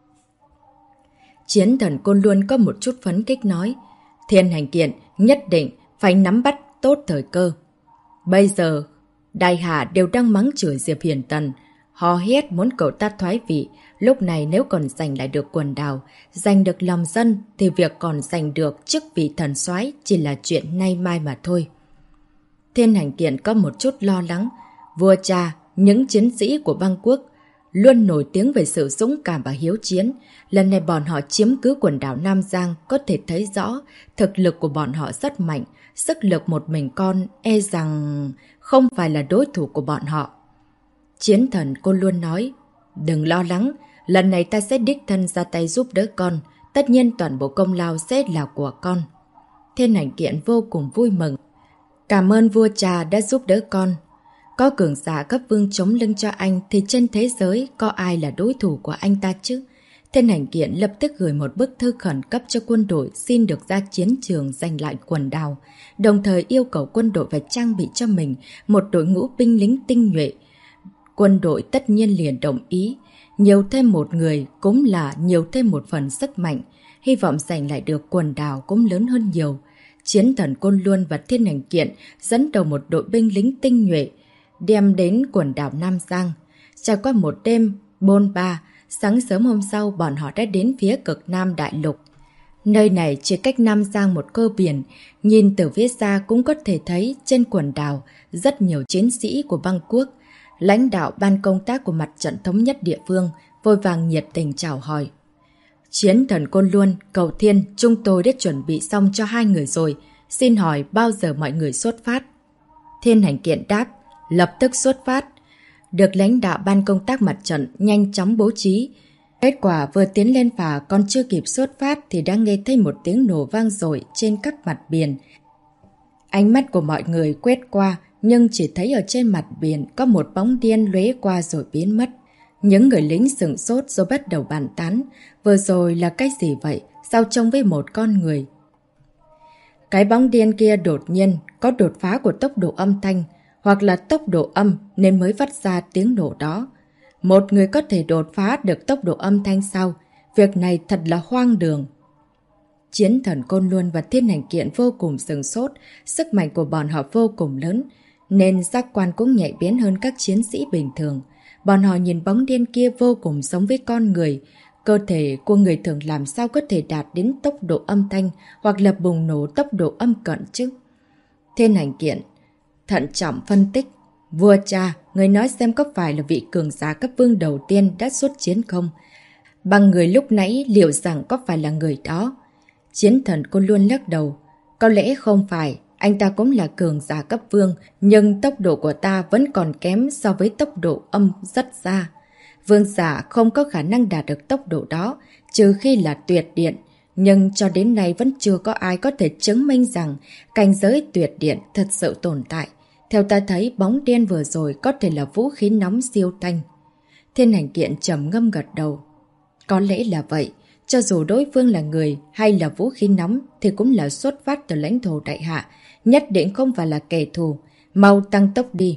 Speaker 1: Chiến thần Côn Luân có một chút phấn khích nói, Thiên Hành Kiện nhất định phải nắm bắt tốt thời cơ. Bây giờ, đại hạ đều đang mắng chửi Diệp Huyền Tần. Hò hét muốn cậu ta thoái vị. Lúc này nếu còn giành lại được quần đảo, giành được lòng dân, thì việc còn giành được chức vị thần soái chỉ là chuyện nay mai mà thôi. Thiên Hành Kiện có một chút lo lắng. Vua cha, những chiến sĩ của băng quốc luôn nổi tiếng về sự dũng cảm và hiếu chiến. Lần này bọn họ chiếm cứ quần đảo Nam Giang, có thể thấy rõ thực lực của bọn họ rất mạnh. Sức lực một mình con e rằng không phải là đối thủ của bọn họ. Chiến thần cô luôn nói, đừng lo lắng, lần này ta sẽ đích thân ra tay giúp đỡ con. Tất nhiên toàn bộ công lao sẽ là của con. Thiên Hành Kiện vô cùng vui mừng. Cảm ơn vua cha đã giúp đỡ con. Có cường giả cấp vương chống lưng cho anh thì trên thế giới có ai là đối thủ của anh ta chứ? Thiên Hành Kiện lập tức gửi một bức thư khẩn cấp cho quân đội xin được ra chiến trường giành lại quần đảo, đồng thời yêu cầu quân đội phải trang bị cho mình một đội ngũ binh lính tinh nhuệ. Quân đội tất nhiên liền đồng ý, nhiều thêm một người cũng là nhiều thêm một phần sức mạnh, hy vọng giành lại được quần đảo cũng lớn hơn nhiều. Chiến thần Côn Luân và Thiên Hành Kiện dẫn đầu một đội binh lính tinh nhuệ, đem đến quần đảo Nam Giang. Trải qua một đêm bôn ba, Sáng sớm hôm sau bọn họ đã đến phía cực Nam Đại Lục. Nơi này chỉ cách Nam Giang một cơ biển, nhìn từ phía xa cũng có thể thấy trên quần đảo rất nhiều chiến sĩ của băng quốc. Lãnh đạo ban công tác của mặt trận thống nhất địa phương vội vàng nhiệt tình chào hỏi. Chiến thần Côn Luân, Cầu Thiên, chúng tôi đã chuẩn bị xong cho 2 người rồi, xin hỏi bao giờ mọi người xuất phát? Thiên Hành Kiện đáp, lập tức xuất phát. Được lãnh đạo ban công tác mặt trận nhanh chóng bố trí. Kết quả vừa tiến lên phà còn chưa kịp xuất phát thì đã nghe thấy một tiếng nổ vang dội trên các mặt biển. Ánh mắt của mọi người quét qua, nhưng chỉ thấy ở trên mặt biển có một bóng đen lóe qua rồi biến mất. Những người lính sửng sốt rồi bắt đầu bàn tán. Vừa rồi là cái gì vậy? Sao trông với một con người? Cái bóng đen kia đột nhiên có đột phá của tốc độ âm thanh, hoặc là tốc độ âm nên mới phát ra tiếng nổ đó. Một người có thể đột phá được tốc độ âm thanh sao? Việc này thật là hoang đường. Chiến thần Côn Luân và Thiên Hành Kiện vô cùng sửng sốt, sức mạnh của bọn họ vô cùng lớn, nên giác quan cũng nhạy bén hơn các chiến sĩ bình thường. Bọn họ nhìn bóng đen kia vô cùng giống với con người. Cơ thể của người thường làm sao có thể đạt đến tốc độ âm thanh hoặc là bùng nổ tốc độ âm cận chứ? Thiên Hành Kiện thận trọng phân tích. Vua cha, người nói xem có phải là vị cường giả cấp vương đầu tiên đã xuất chiến không? Bằng người lúc nãy liệu rằng có phải là người đó? Chiến thần Côn Luân lắc đầu. Có lẽ không phải, anh ta cũng là cường giả cấp vương, nhưng tốc độ của ta vẫn còn kém so với tốc độ âm rất xa. Vương giả không có khả năng đạt được tốc độ đó, trừ khi là tuyệt điện. Nhưng cho đến nay vẫn chưa có ai có thể chứng minh rằng cảnh giới tuyệt điện thật sự tồn tại. Theo ta thấy, bóng đen vừa rồi có thể là vũ khí nóng siêu thanh. Thiên Hành Kiện trầm ngâm gật đầu. Có lẽ là vậy. Cho dù đối phương là người hay là vũ khí nóng thì cũng là xuất phát từ lãnh thổ đại hạ. Nhất định không phải là kẻ thù. Mau tăng tốc đi.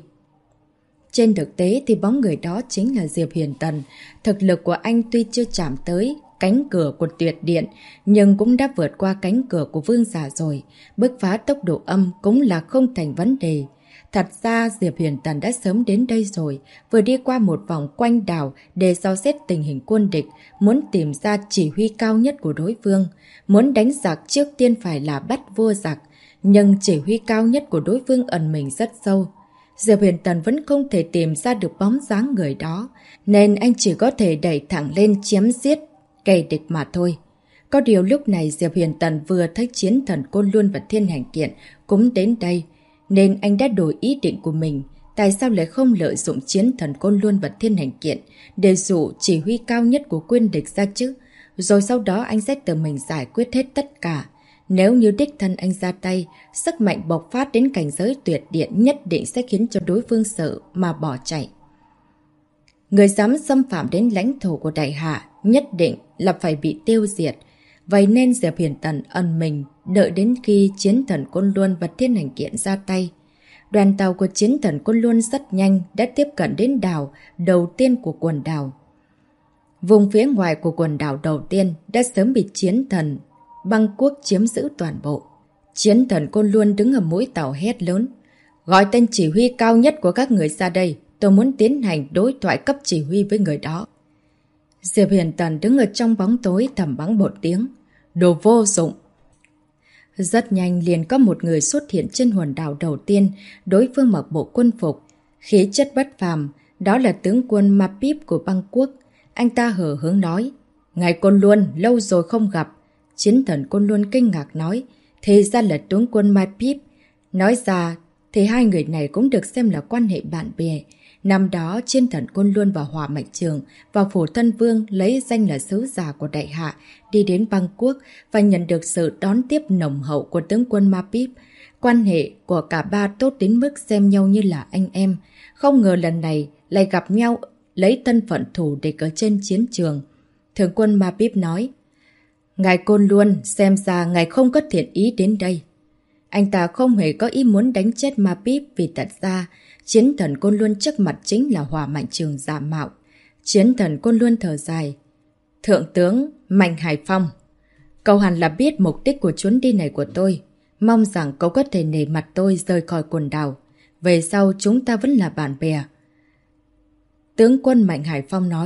Speaker 1: Trên thực tế thì bóng người đó chính là Diệp Huyền Tần. Thực lực của anh tuy chưa chạm tới cánh cửa của tuyệt điện, nhưng cũng đã vượt qua cánh cửa của vương giả rồi. Bứt phá tốc độ âm cũng là không thành vấn đề. Thật ra Diệp Huyền Tần đã sớm đến đây rồi, vừa đi qua một vòng quanh đảo để dò xét tình hình quân địch, muốn tìm ra chỉ huy cao nhất của đối phương. Muốn đánh giặc trước tiên phải là bắt vua giặc, nhưng chỉ huy cao nhất của đối phương ẩn mình rất sâu. Diệp Huyền Tần vẫn không thể tìm ra được bóng dáng người đó, nên anh chỉ có thể đẩy thẳng lên chém giết kẻ địch mà thôi. Có điều lúc này Diệp Huyền Tần vừa thấy chiến thần Côn Luân và Thiên Hành Kiện cũng đến đây, nên anh đã đổi ý định của mình. Tại sao lại không lợi dụng chiến thần Côn Luân và Thiên Hành Kiện để dụ chỉ huy cao nhất của quân địch ra chứ? Rồi sau đó anh sẽ tự mình giải quyết hết tất cả. Nếu như đích thân anh ra tay, sức mạnh bộc phát đến cảnh giới tuyệt điện nhất định sẽ khiến cho đối phương sợ mà bỏ chạy. Người dám xâm phạm đến lãnh thổ của đại hạ nhất định là phải bị tiêu diệt. Vậy nên Diệp Huyền Tần ẩn mình đợi đến khi chiến thần Côn Luân và Thiên Hành Kiện ra tay. Đoàn tàu của chiến thần Côn Luân rất nhanh đã tiếp cận đến đảo đầu tiên của quần đảo. Vùng phía ngoài của quần đảo đầu tiên đã sớm bị chiến thần băng quốc chiếm giữ toàn bộ. Chiến thần Côn Luân đứng ở mũi tàu hét lớn. Gọi tên chỉ huy cao nhất của các người ra đây. Tôi muốn tiến hành đối thoại cấp chỉ huy với người đó. Diệp Huyền Tần đứng ở trong bóng tối thầm bắn một tiếng. Đồ vô dụng. Rất nhanh liền có một người xuất hiện trên hòn đảo đầu tiên. Đối phương mặc bộ quân phục, khí chất bất phàm. Đó là tướng quân Mapip của băng quốc. Anh ta hờ hững nói. Ngài Côn Luân, lâu rồi không gặp. Chiến thần Côn Luân kinh ngạc nói. Thì ra là tướng quân Mapip. Nói ra thì hai người này cũng được xem là quan hệ bạn bè. Năm đó, chiến thần Côn Luân và Hỏa Mạch Trường và Phổ Thân Vương lấy danh là sứ giả của đại hạ đi đến băng quốc và nhận được sự đón tiếp nồng hậu của tướng quân Mapip. Quan hệ của cả ba tốt đến mức xem nhau như là anh em. Không ngờ lần này lại gặp nhau lấy thân phận thù địch ở trên chiến trường. Tướng quân Mapip nói. Ngài Côn Luân, xem ra ngài không có thiện ý đến đây. Anh ta không hề có ý muốn đánh chết Mapip vì thật ra chiến thần Côn Luân trước mặt chính là Hỏa Mạnh Trường giả mạo. Chiến thần Côn Luân thở dài. Thượng tướng Mạnh Hải Phong, cậu hẳn là biết mục đích của chuyến đi này của tôi. Mong rằng cậu có thể nể mặt tôi rời khỏi quần đảo. Về sau chúng ta vẫn là bạn bè. Tướng quân Mạnh Hải Phong nói.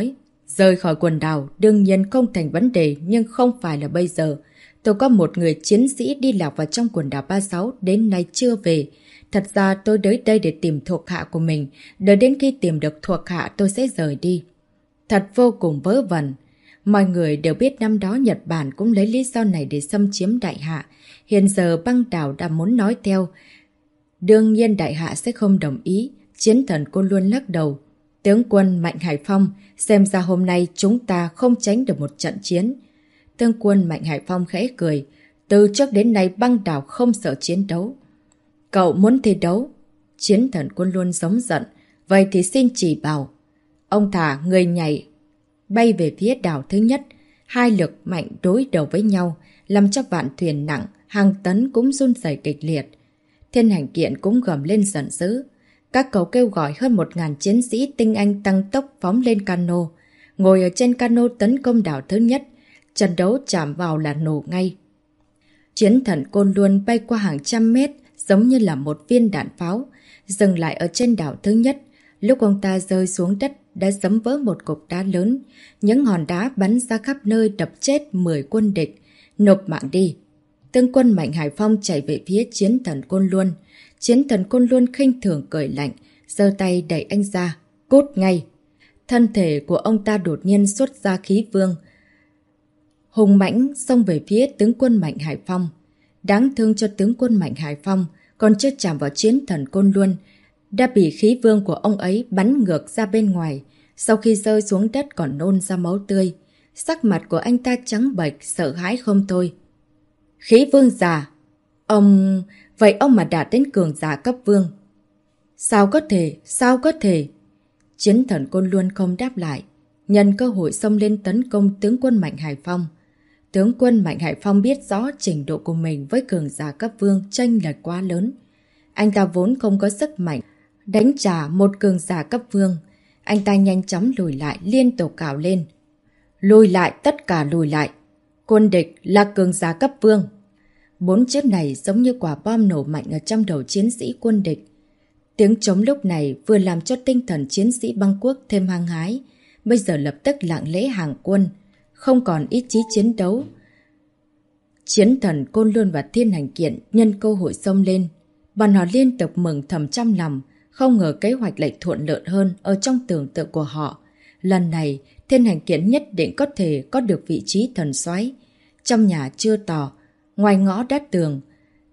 Speaker 1: Rời khỏi quần đảo đương nhiên không thành vấn đề, nhưng không phải là bây giờ. Tôi có một người chiến sĩ đi lạc vào trong quần đảo 36 đến nay chưa về. Thật ra tôi tới đây để tìm thuộc hạ của mình. Đợi đến khi tìm được thuộc hạ tôi sẽ rời đi. Thật vô cùng vớ vẩn. Mọi người đều biết năm đó Nhật Bản cũng lấy lý do này để xâm chiếm Đại Hạ. Hiện giờ băng đảo đã muốn nói theo. Đương nhiên Đại Hạ sẽ không đồng ý. Chiến thần Côn Luân lắc đầu. Tướng quân Mạnh Hải Phong, xem ra hôm nay chúng ta không tránh được một trận chiến. Tướng quân Mạnh Hải Phong khẽ cười. Từ trước đến nay băng đảo không sợ chiến đấu. Cậu muốn thi đấu? Chiến thần Côn Luân giống giận. Vậy thì xin chỉ bảo. Ông thả người nhảy bay về phía đảo thứ nhất. Hai lực mạnh đối đầu với nhau, làm cho vạn thuyền nặng, hàng tấn cũng run rẩy kịch liệt. Thiên Hành Kiện cũng gầm lên giận dữ. Các cậu kêu gọi hơn 1000 chiến sĩ tinh anh tăng tốc phóng lên cano. Ngồi ở trên cano tấn công đảo thứ nhất. Trận đấu chạm vào là nổ ngay. Chiến thần Côn Luân bay qua hàng trăm mét, giống như là một viên đạn pháo, dừng lại ở trên đảo thứ nhất. Lúc ông ta rơi xuống đất đã giấm vỡ một cục đá lớn. Những hòn đá bắn ra khắp nơi đập chết 10 quân địch. Nộp mạng đi. Tướng quân Mạnh Hải Phong chạy về phía chiến thần Côn Luân. Chiến thần Côn Luân khinh thường cười lạnh, giơ tay đẩy anh ra. Cút ngay! Thân thể của ông ta đột nhiên xuất ra khí vương. Hùng mãnh xông về phía tướng quân Mạnh Hải Phong. Đáng thương cho tướng quân Mạnh Hải Phong, còn chưa chạm vào chiến thần Côn Luân, đã bị khí vương của ông ấy bắn ngược ra bên ngoài. Sau khi rơi xuống đất còn nôn ra máu tươi. Sắc mặt của anh ta trắng bệch, sợ hãi không thôi. Khí vương già! Vậy ông mà đạt đến cường giả cấp vương. Sao có thể? Sao có thể? Chiến thần Côn Luân không đáp lại. Nhân cơ hội xông lên tấn công tướng quân Mạnh Hải Phong. Tướng quân Mạnh Hải Phong biết rõ trình độ của mình với cường giả cấp vương chênh lệch quá lớn. Anh ta vốn không có sức mạnh đánh trả một cường giả cấp vương. Anh ta nhanh chóng lùi lại, liên tục cào lên. Lùi lại, tất cả lùi lại. Quân địch là cường giả cấp vương. 4 chữ này giống như quả bom nổ mạnh ở trong đầu chiến sĩ quân địch. Tiếng trống lúc này vừa làm cho tinh thần chiến sĩ băng quốc thêm hăng hái. Bây giờ lập tức lặng lẽ hàng quân, không còn ý chí chiến đấu. Chiến thần Côn Luân và Thiên Hành Kiện nhân cơ hội xông lên. Bọn họ liên tục mừng thầm trong lòng, không ngờ kế hoạch lại thuận lợi hơn ở trong tưởng tượng của họ. Lần này, Thiên Hành Kiện nhất định có thể có được vị trí thần soái. Trong nhà chưa tỏ, ngoài ngõ đát tường,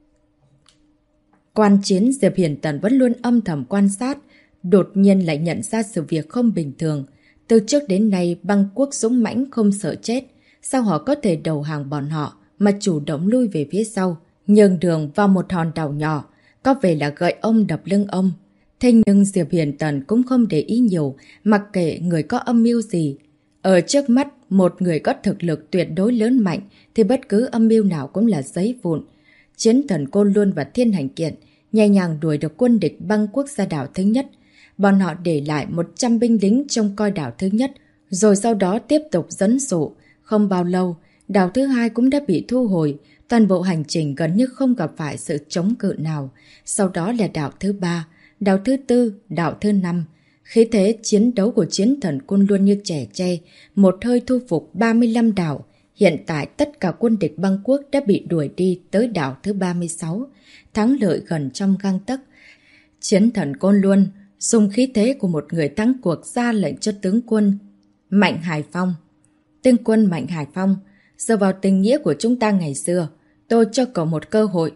Speaker 1: quan chiến Diệp Hiển Tần vẫn luôn âm thầm quan sát, đột nhiên lại nhận ra sự việc không bình thường. Từ trước đến nay băng quốc dũng mãnh không sợ chết, sao họ có thể đầu hàng bọn họ mà chủ động lui về phía sau, nhường đường vào một hòn đảo nhỏ, có vẻ là gợi ông đập lưng ông. Thế nhưng Diệp Hiển Tần cũng không để ý nhiều, mặc kệ người có âm mưu gì. Ở trước mắt, một người có thực lực tuyệt đối lớn mạnh thì bất cứ âm mưu nào cũng là giấy vụn. Chiến thần Côn Luân và Thiên Hành Kiện nhẹ nhàng đuổi được quân địch băng quốc ra đảo thứ nhất. Bọn họ để lại 100 binh lính trông coi đảo thứ nhất, rồi sau đó tiếp tục dẫn dụ. Không bao lâu, đảo thứ hai cũng đã bị thu hồi. Toàn bộ hành trình gần như không gặp phải sự chống cự nào. Sau đó là đảo thứ 3, đảo thứ 4, đảo thứ 5. Khí thế chiến đấu của chiến thần Côn Luân như trẻ tre, một hơi thu phục 35 đảo. Hiện tại tất cả quân địch băng quốc đã bị đuổi đi tới đảo thứ 36. Thắng lợi gần trong gang tấc. Chiến thần Côn Luân dùng khí thế của một người thắng cuộc ra lệnh cho tướng quân Mạnh Hải Phong. Tướng quân Mạnh Hải Phong, dựa vào tình nghĩa của chúng ta ngày xưa, tôi cho cậu một cơ hội.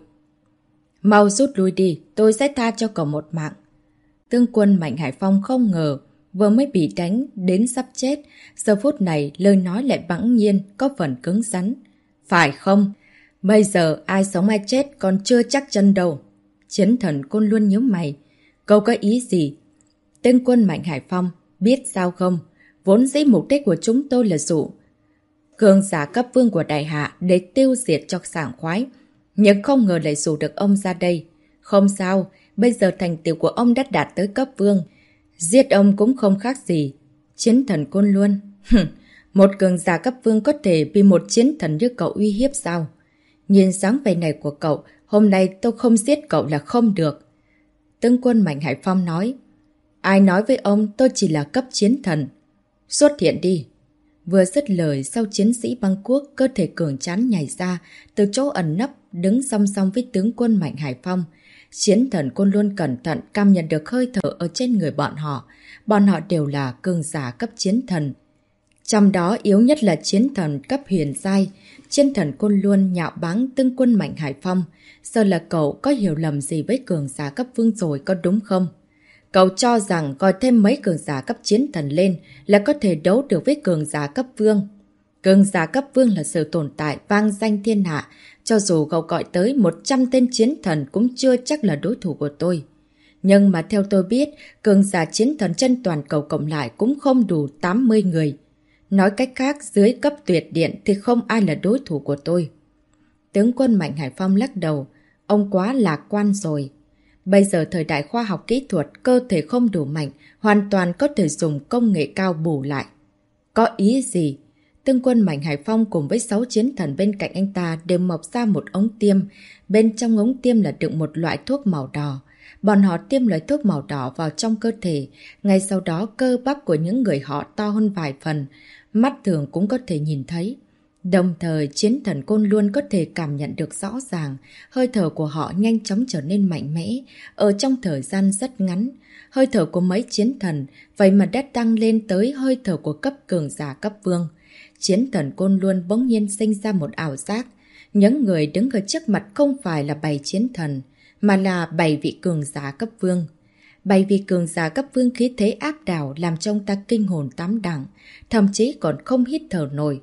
Speaker 1: Mau rút lui đi, tôi sẽ tha cho cậu một mạng. Tướng quân Mạnh Hải Phong không ngờ, vừa mới bị đánh đến sắp chết, giờ phút này lời nói lại bẵng nhiên, có phần cứng rắn. Phải không? Bây giờ ai sống ai chết còn chưa chắc chân đâu. Chiến thần Côn Luân nhíu mày. Cậu có ý gì? Tướng quân Mạnh Hải Phong, biết sao không? Vốn dĩ mục đích của chúng tôi là dụ cường giả cấp vương của Đại Hạ để tiêu diệt cho sảng khoái. Nhưng không ngờ lại dụ được ông ra đây. Không sao, bây giờ thành tựu của ông đã đạt tới cấp vương. Giết ông cũng không khác gì. Chiến thần Côn Luân. Một cường giả cấp vương có thể bị một chiến thần như cậu uy hiếp sao? Nhìn dáng vẻ này của cậu, hôm nay tôi không giết cậu là không được. Tướng quân Mạnh Hải Phong nói. Ai nói với ông tôi chỉ là cấp chiến thần? Xuất hiện đi, Vừa dứt lời, sau chiến sĩ băng quốc, cơ thể cường tráng nhảy ra, từ chỗ ẩn nấp, đứng song song với tướng quân Mạnh Hải Phong. Chiến thần Côn Luân cẩn thận cảm nhận được hơi thở ở trên người bọn họ. Bọn họ đều là cường giả cấp chiến thần. Trong đó yếu nhất là chiến thần cấp huyền giai. Chiến thần Côn Luân nhạo báng tướng quân Mạnh Hải Phong. Giờ là cậu có hiểu lầm gì với cường giả cấp vương rồi có đúng không? Cậu cho rằng gọi thêm mấy cường giả cấp chiến thần lên là có thể đấu được với cường giả cấp vương. Cường giả cấp vương là sự tồn tại vang danh thiên hạ. Cho dù cậu gọi tới 100 tên chiến thần cũng chưa chắc là đối thủ của tôi. Nhưng mà theo tôi biết, cường giả chiến thần trên toàn cầu cộng lại cũng không đủ 80 người. Nói cách khác, dưới cấp tuyệt điện thì không ai là đối thủ của tôi. Tướng quân Mạnh Hải Phong lắc đầu. Ông quá lạc quan rồi. Bây giờ thời đại khoa học kỹ thuật, cơ thể không đủ mạnh, hoàn toàn có thể dùng công nghệ cao bù lại. Có ý gì? Tướng quân Mạnh Hải Phong cùng với 6 chiến thần bên cạnh anh ta đều mọc ra một ống tiêm. Bên trong ống tiêm là đựng một loại thuốc màu đỏ. Bọn họ tiêm loại thuốc màu đỏ vào trong cơ thể. Ngay sau đó cơ bắp của những người họ to hơn vài phần. Mắt thường cũng có thể nhìn thấy. Đồng thời, chiến thần Côn Luân có thể cảm nhận được rõ ràng, hơi thở của họ nhanh chóng trở nên mạnh mẽ, ở trong thời gian rất ngắn. Hơi thở của mấy chiến thần, vậy mà đã tăng lên tới hơi thở của cấp cường giả cấp vương. Chiến thần Côn Luân bỗng nhiên sinh ra một ảo giác. Những người đứng ở trước mặt không phải là 7 chiến thần, mà là 7 vị cường giả cấp vương. 7 vị cường giả cấp vương khí thế áp đảo làm cho ông ta kinh hồn tám đẳng, thậm chí còn không hít thở nổi.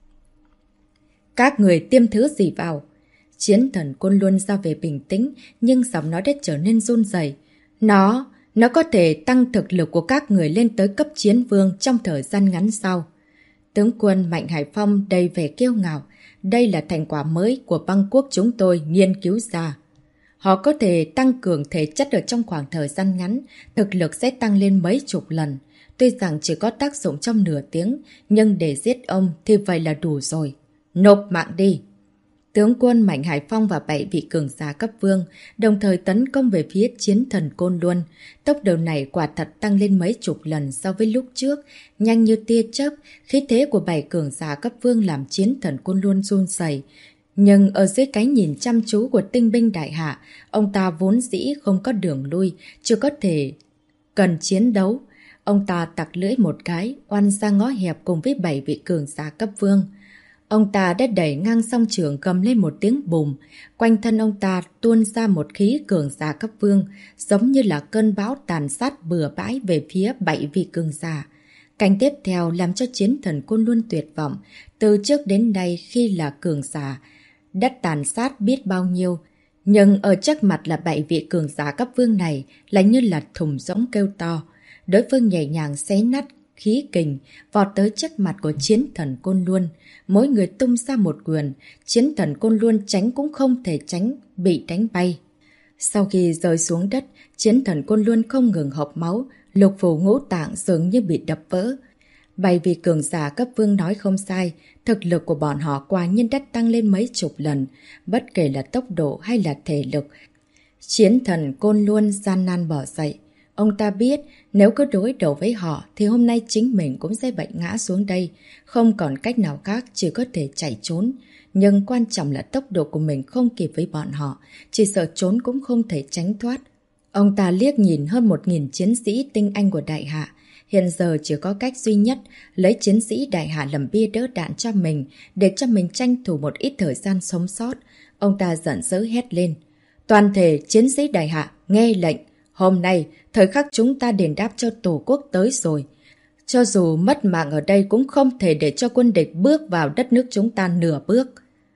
Speaker 1: Các người tiêm thứ gì vào? Chiến thần Côn Luân ra về bình tĩnh, nhưng giọng nói đã trở nên run rẩy. Nó có thể tăng thực lực của các người lên tới cấp chiến vương trong thời gian ngắn sau. Tướng quân Mạnh Hải Phong đầy vẻ kiêu ngạo. Đây là thành quả mới của băng quốc chúng tôi nghiên cứu ra. Họ có thể tăng cường thể chất ở trong khoảng thời gian ngắn, thực lực sẽ tăng lên mấy chục lần. Tuy rằng chỉ có tác dụng trong nửa tiếng, nhưng để giết ông thì vậy là đủ rồi. Nộp mạng đi! Tướng quân Mạnh Hải Phong và 7 vị cường giả cấp vương đồng thời tấn công về phía chiến thần Côn Luân. Tốc độ này quả thật tăng lên mấy chục lần so với lúc trước, nhanh như tia chớp. Khí thế của 7 cường giả cấp vương làm chiến thần Côn Luân run rẩy. Nhưng ở dưới cái nhìn chăm chú của tinh binh đại hạ, ông ta vốn dĩ không có đường lui, chưa có thể cần chiến đấu. Ông ta tặc lưỡi một cái, oan ra ngõ hẹp cùng với 7 vị cường giả cấp vương. Ông ta đã đẩy ngang song trường cầm lên một tiếng bùm. Quanh thân ông ta tuôn ra một khí cường giả cấp vương, giống như là cơn bão tàn sát bừa bãi về phía 7 vị cường giả. Cảnh tiếp theo làm cho chiến thần Côn Luân tuyệt vọng. Từ trước đến nay khi là cường giả, đã tàn sát biết bao nhiêu. Nhưng ở trước mặt là 7 vị cường giả cấp vương này là như là thùng rỗng kêu to. Đối phương nhẹ nhàng xé nát khí kình, vọt tới trước mặt của chiến thần Côn Luân. Mỗi người tung ra một quyền, chiến thần Côn Luân tránh cũng không thể tránh, bị đánh bay. Sau khi rơi xuống đất, chiến thần Côn Luân không ngừng hộc máu, lục phủ ngũ tạng dường như bị đập vỡ. 7 vị cường giả cấp vương nói không sai, thực lực của bọn họ quả nhiên đã tăng lên mấy chục lần, bất kể là tốc độ hay là thể lực. Chiến thần Côn Luân gian nan bỏ dậy. Ông ta biết nếu cứ đối đầu với họ thì hôm nay chính mình cũng sẽ bệnh ngã xuống đây. Không còn cách nào khác, chỉ có thể chạy trốn. Nhưng quan trọng là tốc độ của mình không kịp với bọn họ, chỉ sợ trốn cũng không thể tránh thoát. Ông ta liếc nhìn hơn 1000 chiến sĩ tinh anh của đại hạ. Hiện giờ chỉ có cách duy nhất, lấy chiến sĩ đại hạ làm bia đỡ đạn cho mình, để cho mình tranh thủ một ít thời gian sống sót. Ông ta giận dữ hét lên. Toàn thể chiến sĩ đại hạ, nghe lệnh. Hôm nay, thời khắc chúng ta đền đáp cho Tổ quốc tới rồi. Cho dù mất mạng ở đây cũng không thể để cho quân địch bước vào đất nước chúng ta nửa bước.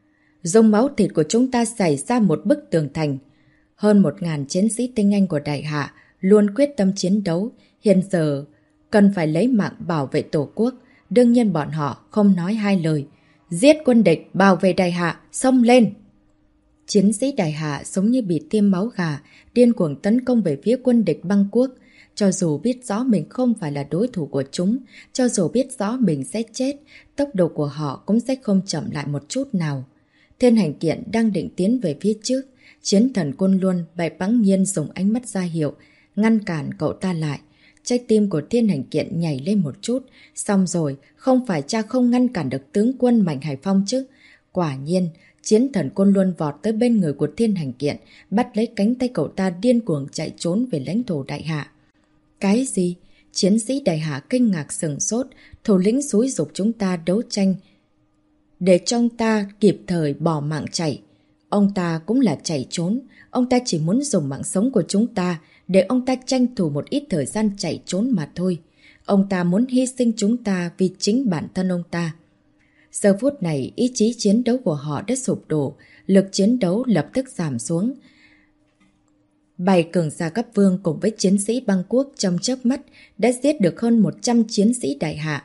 Speaker 1: Dùng máu thịt của chúng ta xảy ra một bức tường thành. Hơn 1000 chiến sĩ tinh anh của đại hạ luôn quyết tâm chiến đấu. Hiện giờ cần phải lấy mạng bảo vệ Tổ quốc. Đương nhiên bọn họ không nói hai lời. Giết quân địch, bảo vệ đại hạ, xông lên! Chiến sĩ đại hạ giống như bị tiêm máu gà, điên cuồng tấn công về phía quân địch băng quốc. Cho dù biết rõ mình không phải là đối thủ của chúng, cho dù biết rõ mình sẽ chết, tốc độ của họ cũng sẽ không chậm lại một chút nào. Thiên Hành Kiện đang định tiến về phía trước, chiến thần Côn Luân bày bắn nhiên dùng ánh mắt ra hiệu, ngăn cản cậu ta lại. Trái tim của Thiên Hành Kiện nhảy lên một chút. Xong rồi, không phải cha không ngăn cản được tướng quân Mạnh Hải Phong chứ? Quả nhiên, Chiến Thần Côn Luân vọt tới bên người của Thiên Hành Kiện, bắt lấy cánh tay cậu ta điên cuồng chạy trốn về lãnh thổ Đại Hạ. Cái gì? Chiến sĩ Đại Hạ kinh ngạc sửng sốt, thủ lĩnh xúi giục chúng ta đấu tranh để cho ông ta kịp thời bỏ mạng chạy. Ông ta cũng là chạy trốn, ông ta chỉ muốn dùng mạng sống của chúng ta để ông ta tranh thủ một ít thời gian chạy trốn mà thôi. Ông ta muốn hy sinh chúng ta vì chính bản thân ông ta. Giờ phút này, ý chí chiến đấu của họ đã sụp đổ, lực chiến đấu lập tức giảm xuống. 7 cường giả cấp vương cùng với chiến sĩ băng quốc trong chớp mắt đã giết được hơn 100 chiến sĩ Đại Hạ.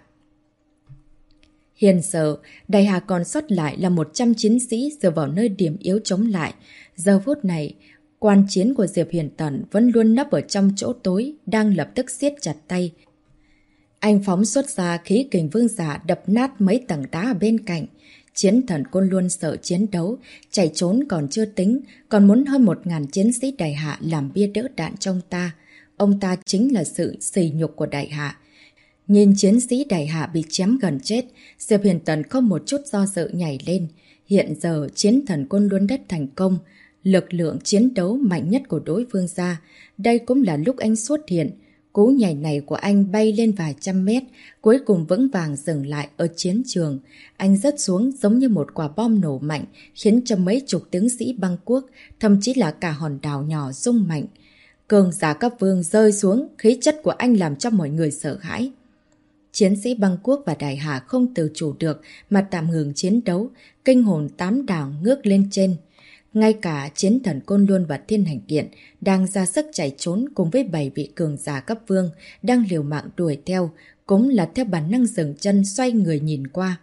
Speaker 1: Hiện giờ, Đại Hạ còn sót lại là 100 chiến sĩ dựa vào nơi điểm yếu chống lại. Giờ phút này, quan chiến của Diệp Huyền Tần vẫn luôn nấp ở trong chỗ tối, đang lập tức siết chặt tay. Anh phóng xuất ra khí kình vương giả đập nát mấy tầng đá ở bên cạnh. Chiến Thần Côn Luân sợ chiến đấu, chạy trốn còn chưa tính, còn muốn hơn 1000 chiến sĩ Đại Hạ làm bia đỡ đạn trong ta. Ông ta chính là sự sỉ nhục của Đại Hạ. Nhìn chiến sĩ Đại Hạ bị chém gần chết, Diệp Huyền Tần không một chút do dự nhảy lên. Hiện giờ Chiến Thần Côn Luân đã thành công, lực lượng chiến đấu mạnh nhất của đối phương ra. Đây cũng là lúc anh xuất hiện. Cú nhảy này của anh bay lên vài trăm mét, cuối cùng vững vàng dừng lại ở chiến trường. Anh rớt xuống giống như một quả bom nổ mạnh, khiến cho mấy chục tướng sĩ băng quốc, thậm chí là cả hòn đảo nhỏ rung mạnh. Cường giả cấp vương rơi xuống, khí chất của anh làm cho mọi người sợ hãi. Chiến sĩ băng quốc và Đại Hạ không tự chủ được mà tạm ngừng chiến đấu, kinh hồn 8 đảo ngước lên trên. Ngay cả Chiến Thần Côn Luân và Thiên Hành Kiện đang ra sức chạy trốn cùng với 7 vị cường giả cấp vương đang liều mạng đuổi theo, cũng là theo bản năng dừng chân xoay người nhìn qua.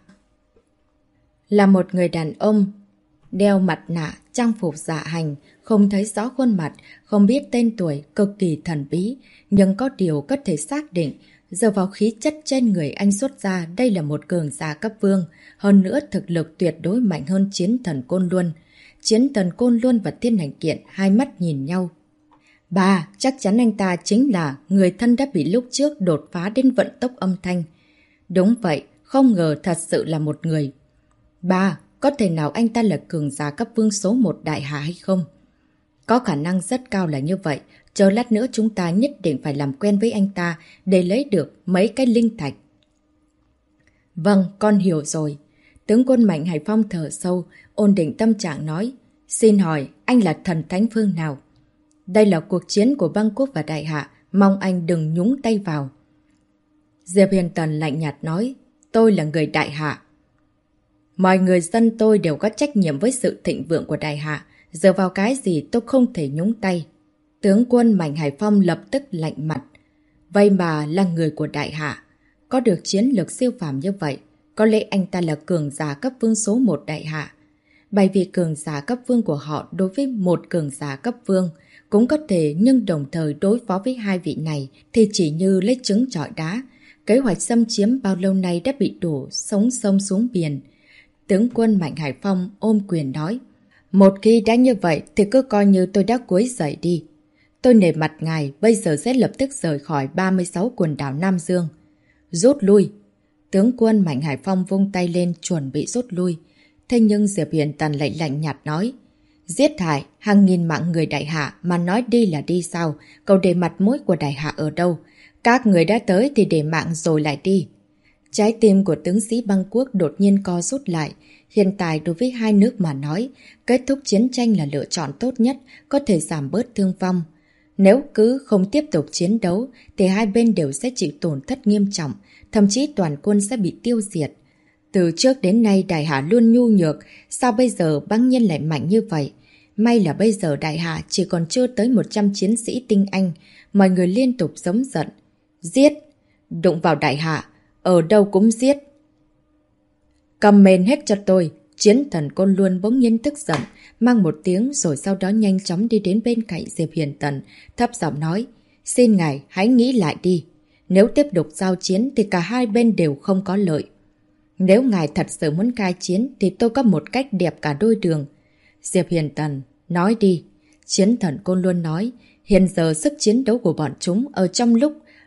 Speaker 1: Là một người đàn ông, đeo mặt nạ, trang phục dạ hành, không thấy rõ khuôn mặt, không biết tên tuổi, cực kỳ thần bí, nhưng có điều có thể xác định, giờ vào khí chất trên người anh xuất ra đây là một cường giả cấp vương, hơn nữa thực lực tuyệt đối mạnh hơn Chiến Thần Côn Luân. Chiến Thần Côn Luân và Thiên Hành Kiện hai mắt nhìn nhau. Bà, chắc chắn anh ta chính là người thân đã bị lúc trước đột phá đến vận tốc âm thanh. Đúng vậy, không ngờ thật sự là một người. Bà, có thể nào anh ta là cường giả cấp vương số 1 Đại Hạ hay không? Có khả năng rất cao là như vậy, chờ lát nữa chúng ta nhất định phải làm quen với anh ta để lấy được mấy cái linh thạch. Vâng, con hiểu rồi. Tướng quân Mạnh Hải Phong thở sâu, ổn định tâm trạng nói. Xin hỏi, anh là thần thánh phương nào? Đây là cuộc chiến của băng quốc và Đại Hạ, mong anh đừng nhúng tay vào. Diệp Huyền Tần lạnh nhạt nói, tôi là người Đại Hạ. Mọi người dân tôi đều có trách nhiệm với sự thịnh vượng của Đại Hạ, dựa vào cái gì tôi không thể nhúng tay. Tướng quân Mạnh Hải Phong lập tức lạnh mặt. Vậy mà là người của Đại Hạ, có được chiến lược siêu phàm như vậy, có lẽ anh ta là cường giả cấp vương số 1 Đại Hạ. Bởi vì cường giả cấp vương của họ đối với một cường giả cấp vương cũng có thể, nhưng đồng thời đối phó với hai vị này thì chỉ như lấy trứng chọi đá. Kế hoạch xâm chiếm bao lâu nay đã bị đổ sống sông xuống biển. Tướng quân Mạnh Hải Phong ôm quyền nói. Một khi đã như vậy thì cứ coi như tôi đã cuối dậy đi. Tôi nể mặt ngài bây giờ sẽ lập tức rời khỏi 36 quần đảo Nam Dương. Rút lui. Tướng quân Mạnh Hải Phong vung tay lên chuẩn bị rút lui. Thế nhưng Diệp Huyền Tần lại lạnh nhạt nói. Giết hại hàng nghìn mạng người Đại Hạ mà nói đi là đi sao? Cậu để mặt mũi của Đại Hạ ở đâu? Các người đã tới thì để mạng rồi lại đi. Trái tim của tướng sĩ băng quốc đột nhiên co rút lại. Hiện tại đối với hai nước mà nói, kết thúc chiến tranh là lựa chọn tốt nhất, có thể giảm bớt thương vong. Nếu cứ không tiếp tục chiến đấu, thì hai bên đều sẽ chịu tổn thất nghiêm trọng, thậm chí toàn quân sẽ bị tiêu diệt. Từ trước đến nay Đại Hạ luôn nhu nhược, sao bây giờ băng nhiên lại mạnh như vậy? May là bây giờ Đại Hạ chỉ còn chưa tới 100 chiến sĩ tinh anh, mọi người liên tục giống giận. Giết! Đụng vào Đại Hạ, ở đâu cũng giết! Cầm mền hết cho tôi! Chiến Thần Côn Luân bỗng nhiên tức giận, mang một tiếng rồi sau đó nhanh chóng đi đến bên cạnh Diệp Huyền Tần, thấp giọng nói, xin ngài hãy nghĩ lại đi. Nếu tiếp tục giao chiến thì cả hai bên đều không có lợi. Nếu ngài thật sự muốn khai chiến thì tôi có một cách đẹp cả đôi đường. Diệp Huyền Tần, nói đi. Chiến Thần Côn Luân nói, hiện giờ sức chiến đấu của bọn chúng ở trong lúc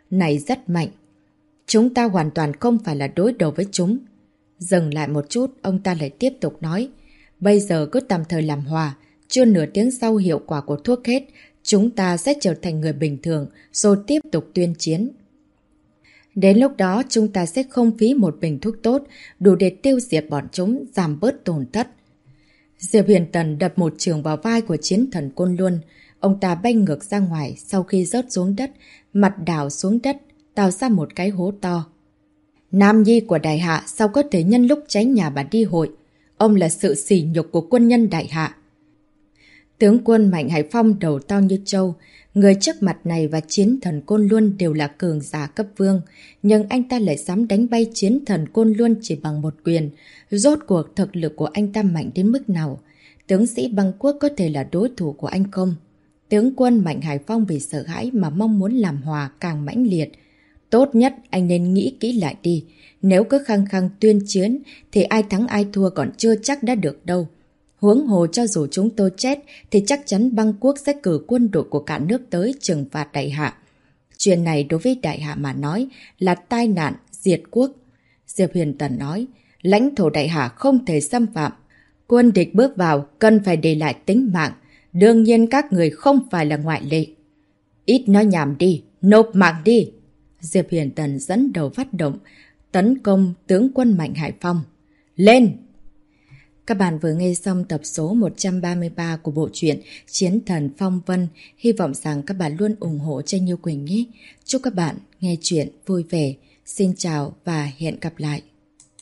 Speaker 1: này rất mạnh. Chúng ta hoàn toàn không phải là đối đầu với chúng. Dừng lại một chút, ông ta lại tiếp tục nói. Bây giờ cứ tạm thời làm hòa, chưa nửa tiếng sau hiệu quả của thuốc hết, chúng ta sẽ trở thành người bình thường, rồi tiếp tục tuyên chiến. Đến lúc đó chúng ta sẽ không phí một bình thuốc tốt, đủ để tiêu diệt bọn chúng, giảm bớt tổn thất. Diệp Huyền Tần đập một chưởng vào vai của chiến thần Côn Luân. Ông ta bay ngược ra ngoài, sau khi rớt xuống đất, mặt đảo xuống đất, tạo ra một cái hố to. Nam nhi của đại hạ sao có thể nhân lúc cháy nhà bà đi hội? Ông là sự sỉ nhục của quân nhân đại hạ. Tướng quân Mạnh Hải Phong đầu to như trâu. Người trước mặt này và chiến thần Côn Luân đều là cường giả cấp vương. Nhưng anh ta lại dám đánh bay chiến thần Côn Luân chỉ bằng một quyền. Rốt cuộc thực lực của anh ta mạnh đến mức nào? Tướng sĩ băng quốc có thể là đối thủ của anh không? Tướng quân Mạnh Hải Phong vì sợ hãi mà mong muốn làm hòa càng mãnh liệt. Tốt nhất anh nên nghĩ kỹ lại đi. Nếu cứ khăng khăng tuyên chiến thì ai thắng ai thua còn chưa chắc đã được đâu. Huống hồ cho dù chúng tôi chết thì chắc chắn băng quốc sẽ cử quân đội của cả nước tới trừng phạt đại hạ. Chuyện này đối với đại hạ mà nói là tai nạn, diệt quốc. Diệp Huyền Tần nói, lãnh thổ đại hạ không thể xâm phạm. Quân địch bước vào cần phải để lại tính mạng. Đương nhiên các người không phải là ngoại lệ. Ít nói nhảm đi, nộp mạng đi. Diệp Huyền Tần dẫn đầu phát động, tấn công tướng quân Mạnh Hải Phong. Lên! Các bạn vừa nghe xong tập số 133 của bộ truyện Chiến thần Phong Vân. Hy vọng rằng các bạn luôn ủng hộ cho Như Quỳnh nhé. Chúc các bạn nghe chuyện vui vẻ. Xin chào và hẹn gặp lại.